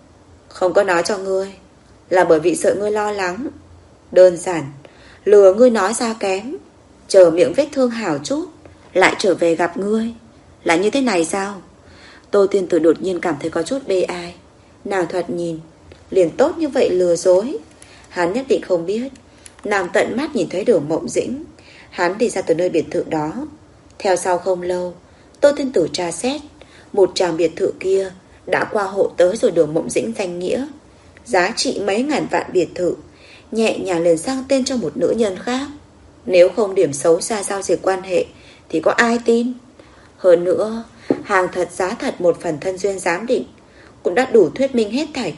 Không có nói cho ngươi, là bởi vì sợ ngươi lo lắng. Đơn giản, lừa ngươi nói ra kém, chờ miệng vết thương hảo chút lại trở về gặp ngươi. Là như thế này sao? Tô Tiên Tử đột nhiên cảm thấy có chút bê ai. Nàng thoạt nhìn liền tốt như vậy lừa dối. Hắn nhất định không biết nàng tận mắt nhìn thấy Đường Mộng Dĩnh. Hắn đi ra từ nơi biệt thự đó. Theo sau không lâu, Tô Tiên Tử tra xét, một tràng biệt thự kia đã qua hộ tới rồi Đường Mộng Dĩnh danh nghĩa, giá trị mấy ngàn vạn biệt thự, nhẹ nhàng liền sang tên cho một nữ nhân khác. Nếu không điểm xấu xa giao dịch quan hệ thì có ai tin? Hơn nữa, hàng thật giá thật một phần thân duyên giám định cũng đã đủ thuyết minh hết thảy.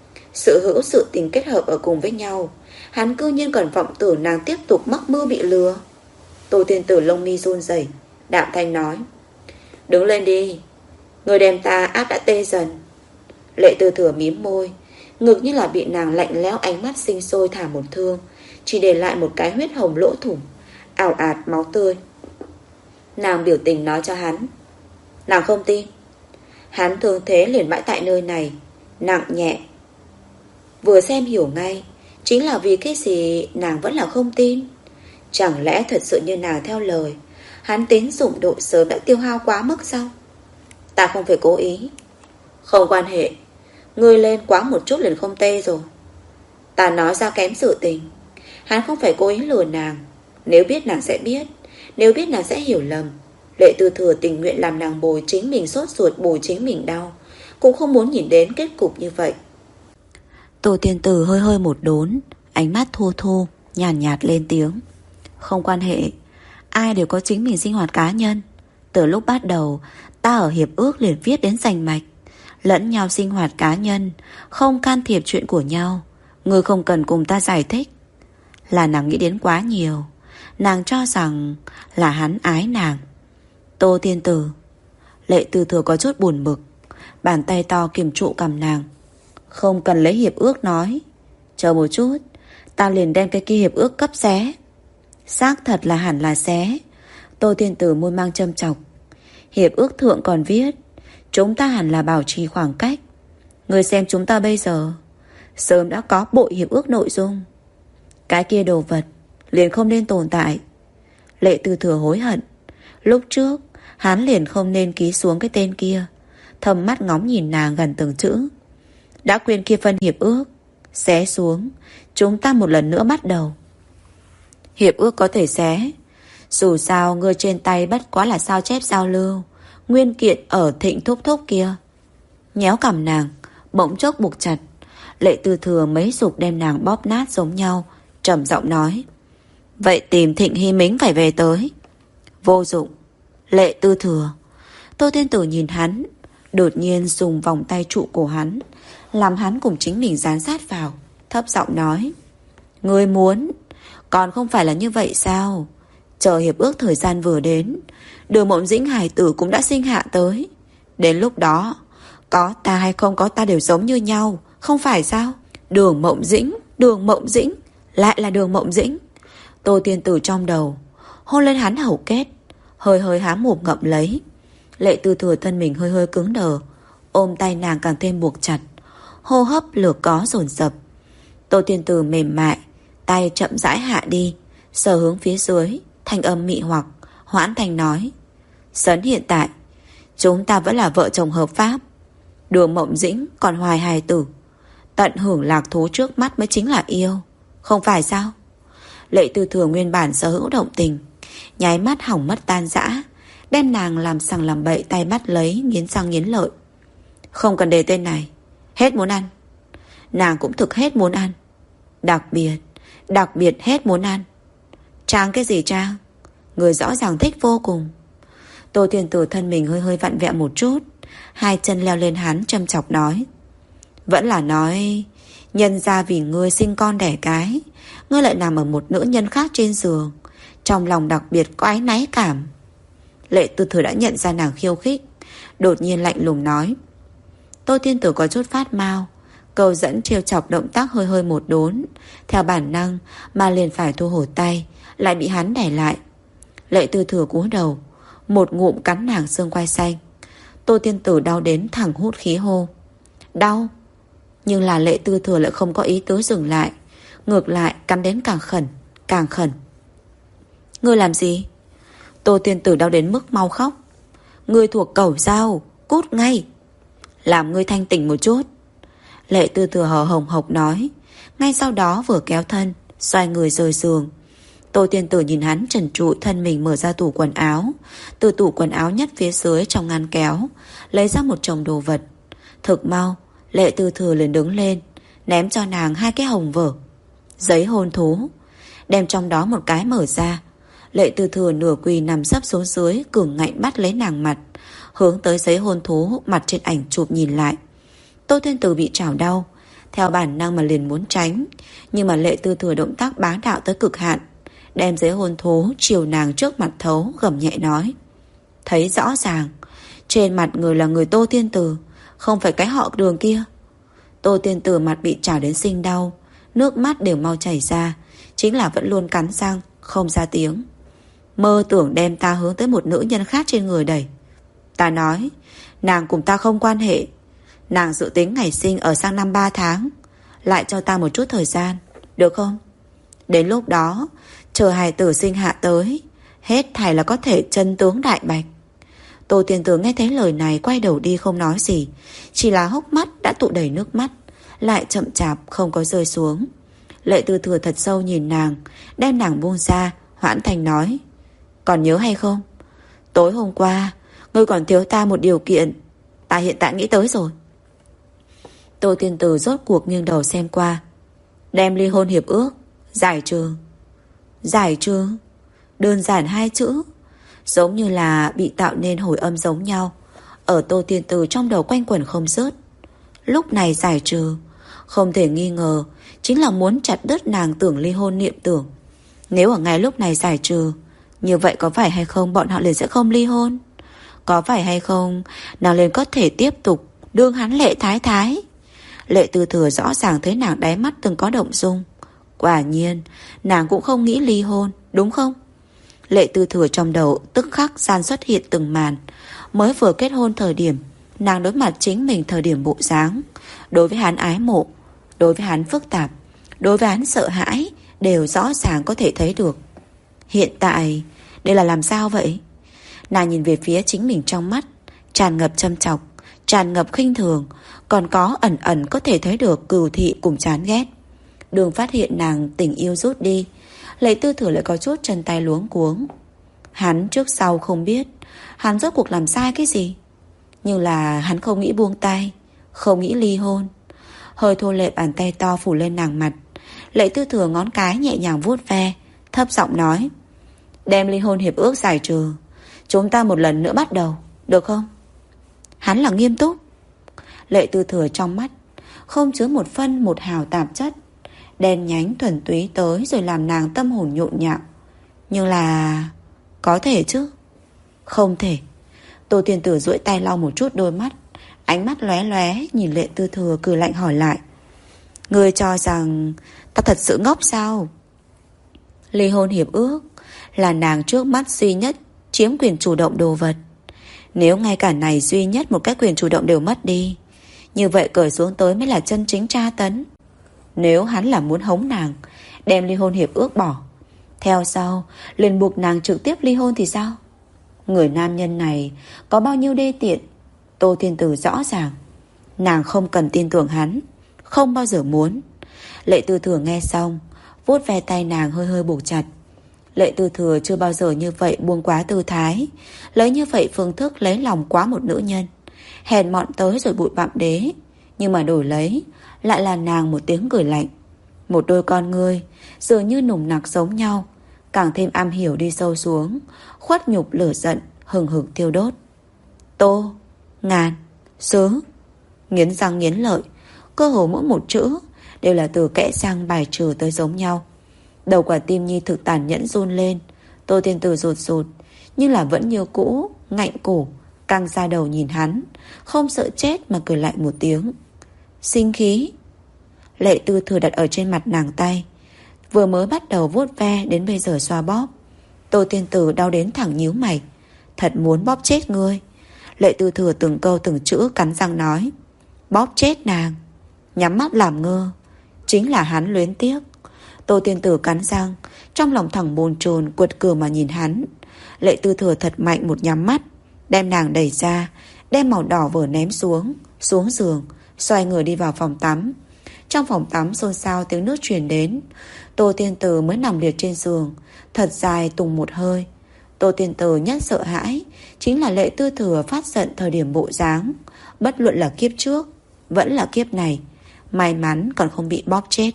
Sự hữu sự tình kết hợp ở cùng với nhau, hắn cư nhiên còn vọng tưởng nàng tiếp tục mắc mưu bị lừa. Tô Tiên Tử lông mi run rẩy, đạm thanh nói: Đứng lên đi, người đem ta áp đã tê dần. Lệ Tư Thừa mím môi, ngực như là bị nàng lạnh lẽo ánh mắt sinh sôi thả một thương, chỉ để lại một cái huyết hồng lỗ thủng, ảo ạt máu tươi. Nàng biểu tình nói cho hắn, nàng không tin. Hắn thương thế liền bãi tại nơi này, nặng nhẹ. Vừa xem hiểu ngay, chính là vì cái gì nàng vẫn là không tin. Chẳng lẽ thật sự như nàng theo lời, hắn tín dụng độ sớm đã tiêu hao quá mức sao? Ta không phải cố ý. Không quan hệ, ngươi lên quá một chút liền không tê rồi. Ta nói ra kém sự tình. Hắn không phải cố ý lừa nàng. Nếu biết nàng sẽ biết, nếu biết nàng sẽ hiểu lầm. Lệ Tư Thừa tình nguyện làm nàng bồi chính mình sốt ruột, bồi chính mình đau, cũng không muốn nhìn đến kết cục như vậy. Tô Tiên Tử hơi hơi một đốn, ánh mắt thu thu, nhàn nhạt, nhạt lên tiếng. Không quan hệ, ai đều có chính mình sinh hoạt cá nhân. Từ lúc bắt đầu, ta ở hiệp ước liền viết đến rành mạch. lẫn nhau sinh hoạt cá nhân, không can thiệp chuyện của nhau. Ngươi không cần cùng ta giải thích. Là nàng nghĩ đến quá nhiều. Nàng cho rằng là hắn ái nàng. Tô Tiên Tử. Lệ Tư Thừa có chút buồn bực, bàn tay to kiềm trụ cằm nàng. Không cần lấy hiệp ước nói. Chờ một chút, tao liền đem cái kia hiệp ước cấp xé. Xác thật là hẳn là xé. Tô Tiên Tử môi mang châm chọc. Hiệp ước thượng còn viết chúng ta hẳn là bảo trì khoảng cách. Người xem chúng ta bây giờ sớm đã có bội hiệp ước nội dung. Cái kia đồ vật liền không nên tồn tại. Lệ Tư Thừa hối hận. Lúc trước hắn liền không nên ký xuống cái tên kia. Thầm mắt ngóng nhìn nàng gần từng chữ. Đã quên kia phân hiệp ước, xé xuống, chúng ta một lần nữa bắt đầu. Hiệp ước có thể xé. Dù sao ngươi trên tay bất quá là sao chép giao lưu, nguyên kiện ở Thịnh thúc thúc kia. Nhéo cằm nàng, bỗng chốc buộc chặt. Lệ Tư Thừa mấy dục đem nàng bóp nát giống nhau, trầm giọng nói. Vậy tìm Thịnh Hy Mính phải về tới. Vô dụng. Lệ Tư Thừa. Tô Tiên Tử nhìn hắn, đột nhiên dùng vòng tay trụ cổ hắn, làm hắn cùng chính mình dán sát vào, thấp giọng nói. Ngươi muốn, còn không phải là như vậy sao? Chờ hiệp ước thời gian vừa đến, Đường Mộng Dĩnh hài tử cũng đã sinh hạ tới. Đến lúc đó, có ta hay không có ta đều giống như nhau, không phải sao? Đường Mộng Dĩnh, Đường Mộng Dĩnh, lại là Đường Mộng Dĩnh. Tô Tiên Tử trong đầu hôn lên hắn hầu kết, hơi hơi há mồm ngậm lấy. Lệ Tư Thừa thân mình hơi hơi cứng đờ, ôm tay nàng càng thêm buộc chặt, hô hấp lược có dồn dập. Tô Tiên Tử mềm mại, tay chậm rãi hạ đi, sờ hướng phía dưới, thanh âm mị hoặc, hoãn thành nói. Sấn hiện tại, chúng ta vẫn là vợ chồng hợp pháp. Đường Mộng Dĩnh còn hoài hài tử, tận hưởng lạc thú trước mắt mới chính là yêu, không phải sao? Lệ Tư Thừa nguyên bản sở hữu động tình, nháy mắt hỏng mất tan rã, đem nàng làm sằng làm bậy tay bắt lấy, nghiến răng nghiến lợi. Không cần đề tên này, hết muốn ăn. Nàng cũng thực hết muốn ăn. Đặc biệt, đặc biệt hết muốn ăn. Trang cái gì Trang? Người rõ ràng thích vô cùng. Tô Tiên Tử thân mình hơi hơi vặn vẹo một chút, hai chân leo lên hắn châm chọc nói. Vẫn là nói, nhân ra vì ngươi sinh con đẻ cái, ngươi lại nằm ở một nữ nhân khác trên giường, trong lòng đặc biệt có áy náy cảm. Lệ Tư Thừa đã nhận ra nàng khiêu khích, đột nhiên lạnh lùng nói. Tô Tiên Tử có chút phát mau, câu dẫn trêu chọc động tác hơi hơi một đốn, theo bản năng mà liền phải thu hồi tay, lại bị hắn đẩy lại. Lệ Tư Thừa cúi đầu, một ngụm cắn nàng xương quai xanh. Tô Tiên Tử đau đến thẳng hút khí hô. Đau. Nhưng là Lệ Tư Thừa lại không có ý tứ dừng lại, ngược lại cắn đến càng khẩn, càng khẩn. Ngươi làm gì? Tô Tiên Tử đau đến mức mau khóc. Ngươi thuộc cẩu dao, cút ngay. Làm ngươi thanh tỉnh một chút. Lệ Tư Thừa hờ hồng hộc nói. Ngay sau đó vừa kéo thân, xoay người rời giường. Tô Tiên Tử nhìn hắn trần trụi thân mình mở ra tủ quần áo, từ tủ quần áo nhất phía dưới trong ngăn kéo lấy ra một chồng đồ vật. Thực mau, Lệ Tư Thừa liền đứng lên, ném cho nàng hai cái hồng vở, giấy hôn thú, đem trong đó một cái mở ra. Lệ Tư Thừa nửa quỳ nằm sấp xuống dưới, cường ngạnh bắt lấy nàng mặt, hướng tới giấy hôn thú mặt trên ảnh chụp nhìn lại. Tô Tiên Tử bị chảo đau, theo bản năng mà liền muốn tránh, nhưng mà Lệ Tư Thừa động tác bá đạo tới cực hạn, đem giấy hôn thú chiều nàng trước mặt thấu, gầm nhẹ nói. Thấy rõ ràng, trên mặt người là người Tô Tiên Tử, không phải cái họ Đường kia. Tô Tiên Tử mặt bị chảo đến sinh đau, nước mắt đều mau chảy ra, chính là vẫn luôn cắn răng, không ra tiếng. Mơ tưởng đem ta hướng tới một nữ nhân khác trên người đẩy. Ta nói, nàng cùng ta không quan hệ. Nàng dự tính ngày sinh ở sang năm ba tháng, lại cho ta một chút thời gian, được không? Đến lúc đó, chờ hài tử sinh hạ tới, hết thảy là có thể chân tướng đại bạch. Tô Tiên Tử nghe thấy lời này quay đầu đi không nói gì, chỉ là hốc mắt đã tụ đầy nước mắt, lại chậm chạp không có rơi xuống. Lệ Tư Thừa thật sâu nhìn nàng, đem nàng buông ra, hoãn thành nói. Còn nhớ hay không? Tối hôm qua ngươi còn thiếu ta một điều kiện, ta hiện tại nghĩ tới rồi. Tô Tiên Tử rốt cuộc nghiêng đầu xem qua. Đem ly hôn hiệp ước giải trừ. Giải trừ? Đơn giản hai chữ, giống như là bị tạo nên hồi âm giống nhau, ở Tô Tiên Tử trong đầu quanh quẩn không dứt. Lúc này giải trừ, không thể nghi ngờ chính là muốn chặt đứt nàng tưởng ly hôn niệm tưởng. Nếu ở ngay lúc này giải trừ, như vậy có phải hay không bọn họ liền sẽ không ly hôn? Có phải hay không nàng liền có thể tiếp tục đương hắn Lệ Thái Thái? Lệ Tư Thừa rõ ràng thấy nàng đáy mắt từng có động dung. Quả nhiên nàng cũng không nghĩ ly hôn, đúng không? Lệ Tư Thừa trong đầu tức khắc gian xuất hiện từng màn. Mới vừa kết hôn thời điểm, nàng đối mặt chính mình thời điểm bộ dáng, đối với hắn ái mộ, đối với hắn phức tạp, đối với hắn sợ hãi, đều rõ ràng có thể thấy được. Hiện tại đây là làm sao vậy? Nàng nhìn về phía chính mình trong mắt, tràn ngập châm chọc, tràn ngập khinh thường, còn có ẩn ẩn có thể thấy được cừu thị cùng chán ghét. Đường phát hiện nàng tình yêu rút đi, Lệ Tư Thừa lại có chút chân tay luống cuống. Hắn trước sau không biết hắn rốt cuộc làm sai cái gì, nhưng là hắn không nghĩ buông tay, không nghĩ ly hôn. Hơi thô lệ bàn tay to phủ lên nàng mặt. Lệ Tư Thừa ngón cái nhẹ nhàng vuốt ve, thấp giọng nói: đem ly hôn hiệp ước giải trừ, chúng ta một lần nữa bắt đầu, được không? Hắn là nghiêm túc. Lệ Tư Thừa trong mắt không chứa một phân một hào tạp chất, đen nhánh thuần túy tới rồi làm nàng tâm hồn nhộn nhạo. Nhưng là có thể chứ? Không thể. Tô Tiên Tử duỗi tay lau một chút đôi mắt, ánh mắt lóe lóe nhìn Lệ Tư Thừa, cười lạnh hỏi lại: ngươi cho rằng ta thật sự ngốc sao? Ly hôn hiệp ước là nàng trước mắt duy nhất chiếm quyền chủ động đồ vật. Nếu ngay cả này duy nhất một cái quyền chủ động đều mất đi, như vậy cởi xuống tới mới là chân chính tra tấn. Nếu hắn là muốn hống nàng đem ly hôn hiệp ước bỏ, theo sau liền buộc nàng trực tiếp ly hôn thì sao? Người nam nhân này có bao nhiêu đê tiện, Tô Tiên Tử rõ ràng. Nàng không cần tin tưởng hắn, không bao giờ muốn. Lệ Tư Thừa nghe xong, vuốt ve tay nàng hơi hơi buộc chặt. Lệ Tư Thừa chưa bao giờ như vậy buông quá tư thái, lấy như vậy phương thức lấy lòng quá một nữ nhân. Hèn mọn tới rồi bụi bặm đế, nhưng mà đổi lấy lại là nàng một tiếng cười lạnh. Một đôi con ngươi dường như nùng nặc giống nhau, càng thêm am hiểu đi sâu xuống, khuất nhục lửa giận hừng hực thiêu đốt. Tô, ngàn, sứ, nghiến răng nghiến lợi, cơ hồ mỗi một chữ đều là từ kẽ răng bài trừ tới giống nhau. Đầu quả tim nhi thực tàn nhẫn run lên. Tô Tiên Tử rụt rụt, nhưng là vẫn như cũ ngạnh cổ, căng ra đầu nhìn hắn, không sợ chết mà cười lại một tiếng. Sinh khí. Lệ Tư Thừa đặt ở trên mặt nàng tay, vừa mới bắt đầu vuốt ve đến bây giờ xoa bóp. Tô Tiên Tử đau đến thẳng nhíu mày. Thật muốn bóp chết ngươi. Lệ Tư Thừa từng câu từng chữ cắn răng nói. Bóp chết nàng, nhắm mắt làm ngơ, chính là hắn luyến tiếc. Tô Tiên Tử cắn răng, trong lòng thẳng bồn chồn quật cường mà nhìn hắn. Lệ Tư Thừa thật mạnh một nhắm mắt, đem nàng đẩy ra, đem màu đỏ vở ném xuống, xuống giường, xoay người đi vào phòng tắm. Trong phòng tắm xôn xao tiếng nước truyền đến. Tô Tiên Tử mới nằm liệt trên giường, thật dài tùng một hơi. Tô Tiên Tử nhất sợ hãi chính là Lệ Tư Thừa phát giận thời điểm bộ dáng. Bất luận là kiếp trước vẫn là kiếp này, may mắn còn không bị bóp chết.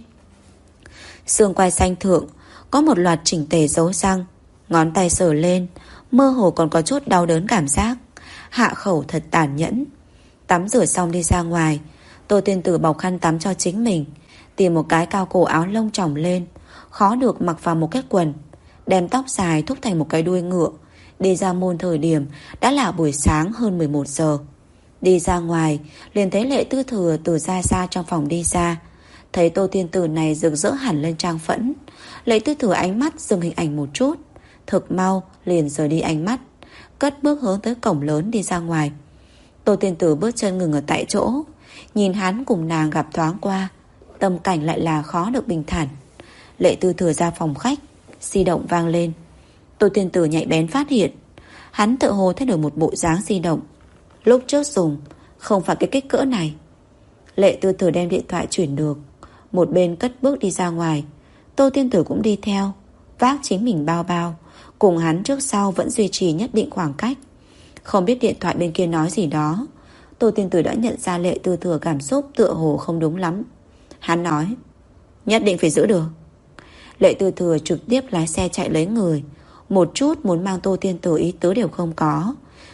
Xương quai xanh thượng có một loạt chỉnh tề dấu răng, ngón tay sờ lên, mơ hồ còn có chút đau đớn cảm giác. Hạ khẩu thật tàn nhẫn. Tắm rửa xong đi ra ngoài, Tô Tiên Tử bọc khăn tắm cho chính mình, tìm một cái cao cổ áo lông tròng lên, khó được mặc vào một cái quần, đem tóc dài thúc thành một cái đuôi ngựa. Đi ra môn thời điểm đã là buổi sáng hơn mười một giờ. Đi ra ngoài liền thấy Lệ Tư Thừa từ xa xa trong phòng đi ra. Thấy Tô Tiên Tử này rực rỡ hẳn lên trang phẫn, Lệ Tư Thừa ánh mắt dừng hình ảnh một chút, thực mau liền rời đi ánh mắt, cất bước hướng tới cổng lớn đi ra ngoài. Tô Tiên Tử bước chân ngừng ở tại chỗ, nhìn hắn cùng nàng gặp thoáng qua, tâm cảnh lại là khó được bình thản. Lệ Tư Thừa ra phòng khách, di động vang lên. Tô Tiên Tử nhạy bén phát hiện hắn tự hồ thấy được một bộ dáng di động lúc trước dùng không phải cái kích cỡ này. Lệ Tư Thừa đem điện thoại chuyển được, một bên cất bước đi ra ngoài. Tô Tiên Tử cũng đi theo, vác chính mình bao bao, cùng hắn trước sau vẫn duy trì nhất định khoảng cách. Không biết điện thoại bên kia nói gì đó, Tô Tiên Tử đã nhận ra Lệ Tư Thừa cảm xúc tựa hồ không đúng lắm. Hắn nói, nhất định phải giữ được. Lệ Tư Thừa trực tiếp lái xe chạy lấy người, một chút muốn mang Tô Tiên Tử ý tứ đều không có.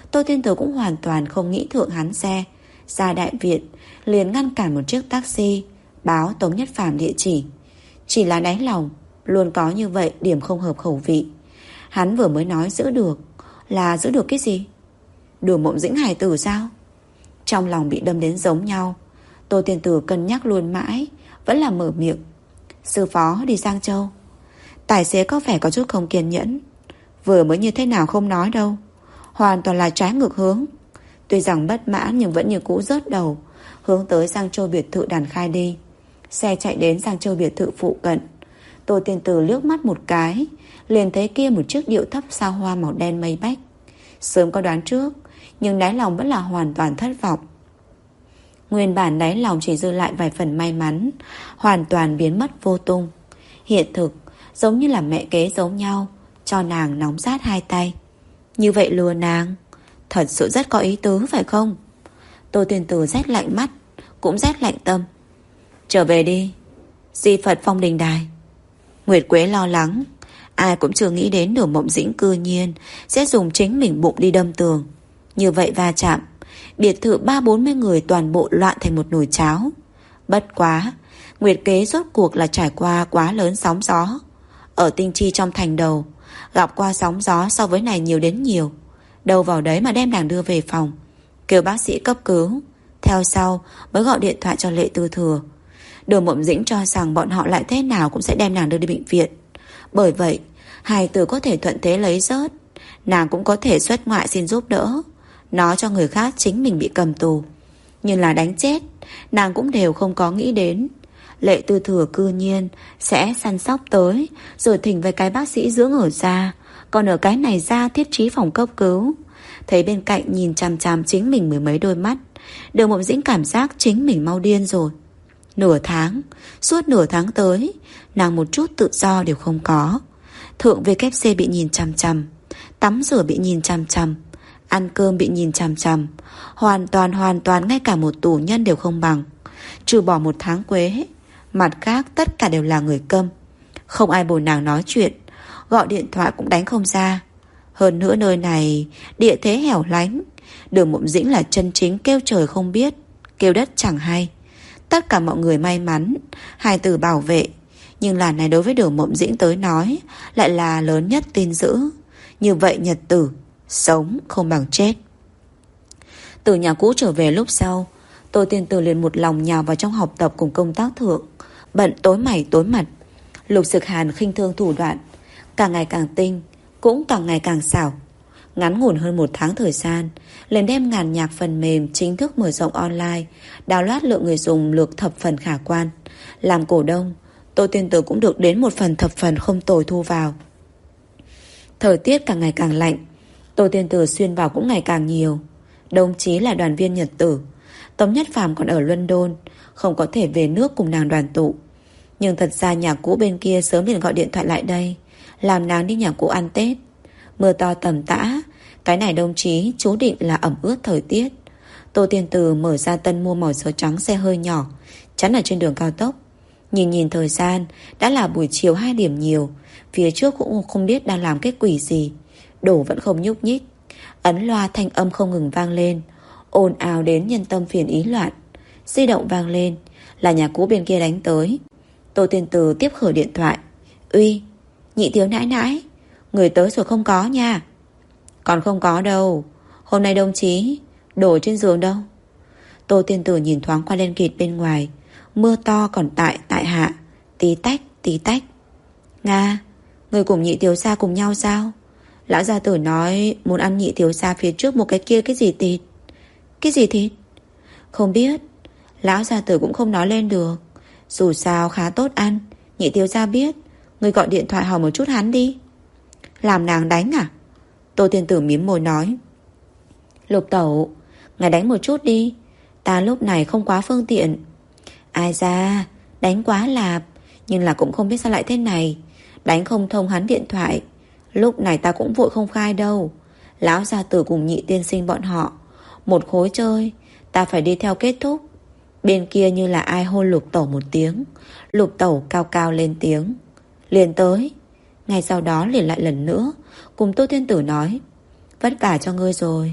Tô Thiên Tử cũng hoàn toàn không nghĩ thượng hắn xe. Ra đại viện liền ngăn cản một chiếc taxi, báo Tống Nhất Phàm địa chỉ. Chỉ là đáy lòng luôn có như vậy điểm không hợp khẩu vị. Hắn vừa mới nói giữ được, là giữ được cái gì? Đường Mộng Dĩnh hài tử sao? Trong lòng bị đâm đến giống nhau. Tô Thiên Tử cân nhắc luôn mãi, vẫn là mở miệng. Sư phó đi Giang Châu. Tài xế có vẻ có chút không kiên nhẫn. Vừa mới như thế nào không nói đâu, hoàn toàn là trái ngược hướng. Tuy rằng bất mãn nhưng vẫn như cũ rớt đầu, hướng tới Giang Châu biệt thự đàn khai đi. Xe chạy đến Giang Châu biệt thự phụ cận. Tô Tiên Tử liếc mắt một cái, liền thấy kia một chiếc điệu thấp sao hoa màu đen mây bách. Sớm có đoán trước, nhưng đáy lòng vẫn là hoàn toàn thất vọng. Nguyên bản đáy lòng chỉ dư lại vài phần may mắn, hoàn toàn biến mất vô tung. Hiện thực giống như là mẹ kế giống nhau, cho nàng nóng rát hai tay. Như vậy lừa nàng, thật sự rất có ý tứ phải không? Tô Tiên Tử rét lạnh mắt, cũng rét lạnh tâm. Trở về đi, Di Phật Phong Đình Đài. Nguyệt Quế lo lắng, ai cũng chưa nghĩ đến Đường Mộng Dĩnh cư nhiên sẽ dùng chính mình bụng đi đâm tường. Như vậy va chạm, biệt thự ba bốn mươi người toàn bộ loạn thành một nồi cháo. Bất quá, Nguyệt Kế rốt cuộc là trải qua quá lớn sóng gió. Ở tinh chi trong thành đầu, gặp qua sóng gió so với này nhiều đến nhiều. Đâu vào đấy mà đem nàng đưa về phòng, kêu bác sĩ cấp cứu. Theo sau mới gọi điện thoại cho Lệ Tư Thừa. Đường Mộng Dĩnh cho rằng bọn họ lại thế nào cũng sẽ đem nàng đưa đi bệnh viện. Bởi vậy hài tử có thể thuận thế lấy rớt, nàng cũng có thể xuất ngoại xin giúp đỡ, nói cho người khác chính mình bị cầm tù. Nhưng là đánh chết, nàng cũng đều không có nghĩ đến Lệ Tư Thừa cư nhiên sẽ săn sóc tới, rồi thỉnh với cái bác sĩ dưỡng ở ra, còn ở cái này ra thiết trí phòng cấp cứu. Thấy bên cạnh nhìn chằm chằm chính mình mười mấy đôi mắt, Đường Mộng Dĩnh cảm giác chính mình mau điên rồi. Nửa tháng, suốt nửa tháng tới, nàng một chút tự do đều không có. Thượng vê kép xê bị nhìn chằm chằm, tắm rửa bị nhìn chằm chằm, ăn cơm bị nhìn chằm chằm. Hoàn toàn hoàn toàn ngay cả một tù nhân đều không bằng. Trừ bỏ một tháng Quế, mặt khác tất cả đều là người câm. Không ai bồi nàng nói chuyện, gọi điện thoại cũng đánh không ra. Hơn nữa nơi này địa thế hẻo lánh, Đường Mộng Dĩnh là chân chính kêu trời không biết, kêu đất chẳng hay. Tất cả mọi người may mắn hài tử bảo vệ, nhưng là này đối với Đường Mộng Dĩnh tới nói lại là lớn nhất tin dữ. Như vậy nhật tử sống không bằng chết. Từ nhà cũ trở về lúc sau, Tô Tiên Tử liền một lòng nhào vào trong học tập cùng công tác thượng, bận tối mày tối mặt. Lục Sực Hàn khinh thương thủ đoạn, càng ngày càng tinh, cũng càng ngày càng xảo. Ngắn ngủn hơn một tháng thời gian, liền đem ngàn nhạc phần mềm chính thức mở rộng online, đào loát lượng người dùng lược thập phần khả quan. Làm cổ đông, Tô Tiên Tử cũng được đến một phần thập phần không tồi thu vào. Thời tiết càng ngày càng lạnh, Tô Tiên Tử xuyên vào cũng ngày càng nhiều. Đồng chí là đoàn viên nhật tử, Tống Nhất Phàm còn ở London, không có thể về nước cùng nàng đoàn tụ. Nhưng thật ra nhà cũ bên kia sớm liền gọi điện thoại lại đây, làm nàng đi nhà cũ ăn Tết. Mưa to tầm tã, cái này đồng chí chú định là ẩm ướt thời tiết. Tô Tiên Tử mở ra tân mua màu số trắng xe hơi nhỏ, chắn ở trên đường cao tốc. Nhìn nhìn thời gian, đã là buổi chiều hai điểm nhiều. Phía trước cũng không biết đang làm cái quỷ gì. Đổ vẫn không nhúc nhích. Ấn loa thanh âm không ngừng vang lên, ồn ào đến nhân tâm phiền ý loạn. Di động vang lên, là nhà cũ bên kia đánh tới. Tô Tiên Tử tiếp khởi điện thoại. Uy, nhị thiếu nãi nãi, người tới rồi không có nha. Còn không có đâu, hôm nay đồng chí đổ trên giường đâu. Tô Tiên Tử nhìn thoáng qua lên kịt bên ngoài. Mưa to còn tại tại hạ, tí tách tí tách. Nga, người cùng nhị thiếu gia cùng nhau sao? Lão gia tử nói muốn ăn nhị thiếu gia phía trước một cái kia cái gì thịt. Cái gì thịt? Không biết. Lão gia tử cũng không nói lên được. Dù sao khá tốt ăn, nhị thiếu gia biết. Người gọi điện thoại hỏi một chút hắn đi. Làm nàng đánh à? Tô Tiên Tử mím môi nói. Lục tẩu, ngài đánh một chút đi, ta lúc này không quá phương tiện. Ai ra, đánh quá lạp, nhưng là cũng không biết sao lại thế này. Đánh không thông hắn điện thoại. Lúc này ta cũng vội không khai đâu. Lão gia tử cùng nhị tiên sinh bọn họ một khối chơi, ta phải đi theo kết thúc. Bên kia như là ai hôn lục tẩu một tiếng. Lục tẩu cao cao lên tiếng. Liền tới. Ngay sau đó liền lại lần nữa cùng Tô Tiên Tử nói. Vất vả cho ngươi rồi,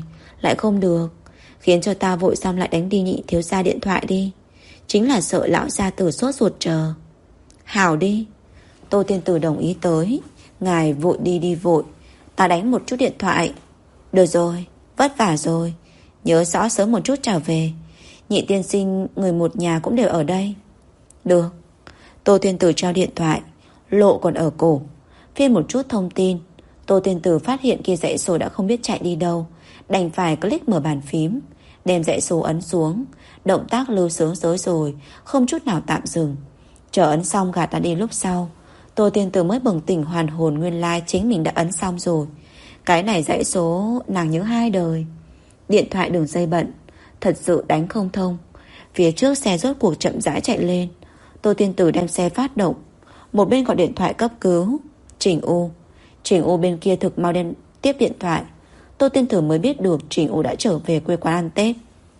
Lại không được, khiến cho ta vội xong lại đánh đi nhị thiếu gia điện thoại đi. Chính là sợ lão gia tử sốt ruột chờ. Hảo đi. Tô Tiên Tử đồng ý tới. Ngài vội đi đi vội, ta đánh một chút điện thoại. Được rồi, vất vả rồi. Nhớ rõ sớm một chút trở về. Nhị tiên sinh người một nhà cũng đều ở đây. Được. Tô Tiên Tử trao điện thoại, lộ còn ở cổ. Phiên một chút thông tin. Tô Tiên Tử phát hiện kia dãy số đã không biết chạy đi đâu, đành phải click mở bàn phím, đem dãy số ấn xuống. Động tác lưu sướng tới rồi, không chút nào tạm dừng. Chờ ấn xong gạt đã đi lúc sau, Tô Tiên Tử mới bừng tỉnh hoàn hồn, nguyên lai like chính mình đã ấn xong rồi. Cái này dãy số nàng nhớ hai đời. Điện thoại đường dây bận, thật sự đánh không thông. Phía trước xe rốt cuộc chậm rãi chạy lên. Tô Tiên Tử đem xe phát động, một bên gọi điện thoại cấp cứu Trình U. Trình U bên kia thực mau đem tiếp điện thoại. Tô Tiên Tử mới biết được Trình U đã trở về quê quán ăn Tết.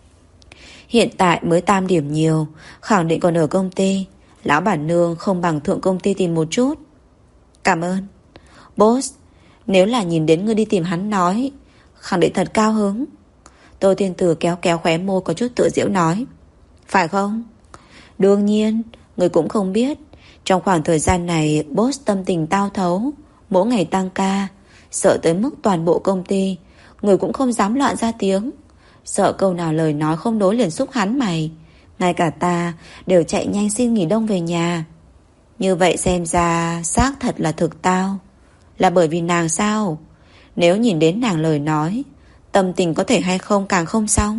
Hiện tại mới tam điểm nhiều, khẳng định còn ở công ty. Lão bản nương không bằng thượng công ty tìm một chút. Cảm ơn. Boss, nếu là nhìn đến ngươi đi tìm hắn nói, khẳng định thật cao hứng. Tô Tiên Tử kéo kéo khóe môi có chút tự giễu nói. Phải không? Đương nhiên, người cũng không biết. Trong khoảng thời gian này boss tâm tình tao thấu, mỗi ngày tăng ca, sợ tới mức toàn bộ công ty người cũng không dám loạn ra tiếng. Sợ câu nào lời nói không đối liền xúc hắn mày. Ngay cả ta đều chạy nhanh xin nghỉ đông về nhà. Như vậy xem ra xác thật là thực tao. Là bởi vì nàng sao? Nếu nhìn đến nàng lời nói, tâm tình có thể hay không càng không xong.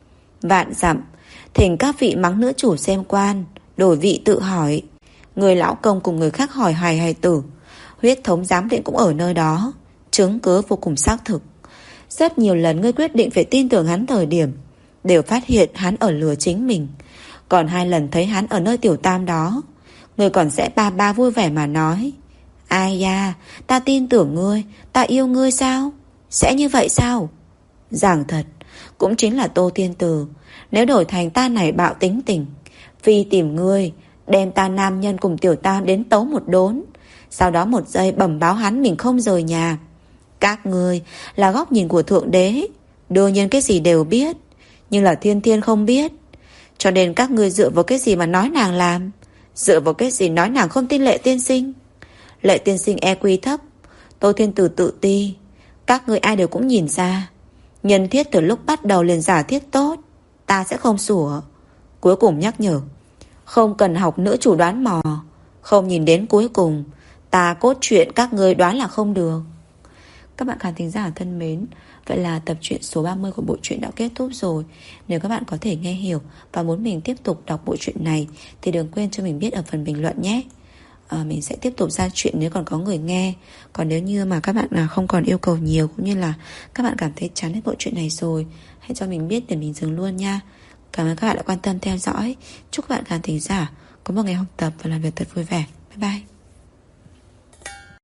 Vạn dặm, thỉnh các vị mắng nữ chủ xem quan, đổi vị tự hỏi. Người lão công cùng người khác hỏi hài hài tử, huyết thống giám định cũng ở nơi đó, chứng cứ vô cùng xác thực. Rất nhiều lần ngươi quyết định phải tin tưởng hắn thời điểm, đều phát hiện hắn ở lừa chính mình. Còn hai lần thấy hắn ở nơi tiểu tam đó, ngươi còn sẽ ba ba vui vẻ mà nói, ai da, ta tin tưởng ngươi, ta yêu ngươi sao? Sẽ như vậy sao? Giảng thật, cũng chính là Tô Tiên Tử. Nếu đổi thành ta này bạo tính tình, phi tìm ngươi, đem ta nam nhân cùng tiểu tam đến tấu một đốn, sau đó một giây bẩm báo hắn mình không rời nhà. Các ngươi là góc nhìn của Thượng Đế, đương nhiên cái gì đều biết, nhưng là Thiên Thiên không biết. Cho nên các ngươi dựa vào cái gì mà nói nàng làm? Dựa vào cái gì nói nàng không tin Lệ tiên sinh? Lệ tiên sinh e quy thấp, Tô Thiên Tử tự ti, các ngươi ai đều cũng nhìn ra. Nhân thiết từ lúc bắt đầu liền giả thiết tốt, ta sẽ không sủa. Cuối cùng nhắc nhở, không cần học nữ chủ đoán mò, không nhìn đến cuối cùng, ta cốt truyện các ngươi đoán là không được. Các bạn khán thính giả thân mến, vậy là tập truyện số ba mươi của bộ truyện đã kết thúc rồi. Nếu các bạn có thể nghe hiểu và muốn mình tiếp tục đọc bộ truyện này thì đừng quên cho mình biết ở phần bình luận nhé. à, Mình sẽ tiếp tục ra chuyện nếu còn có người nghe. Còn nếu như mà các bạn là không còn yêu cầu nhiều, cũng như là các bạn cảm thấy chán hết bộ truyện này rồi, hãy cho mình biết để mình dừng luôn nha. Cảm ơn các bạn đã quan tâm theo dõi. Chúc các bạn khán thính giả có một ngày học tập và làm việc thật vui vẻ. Bye bye.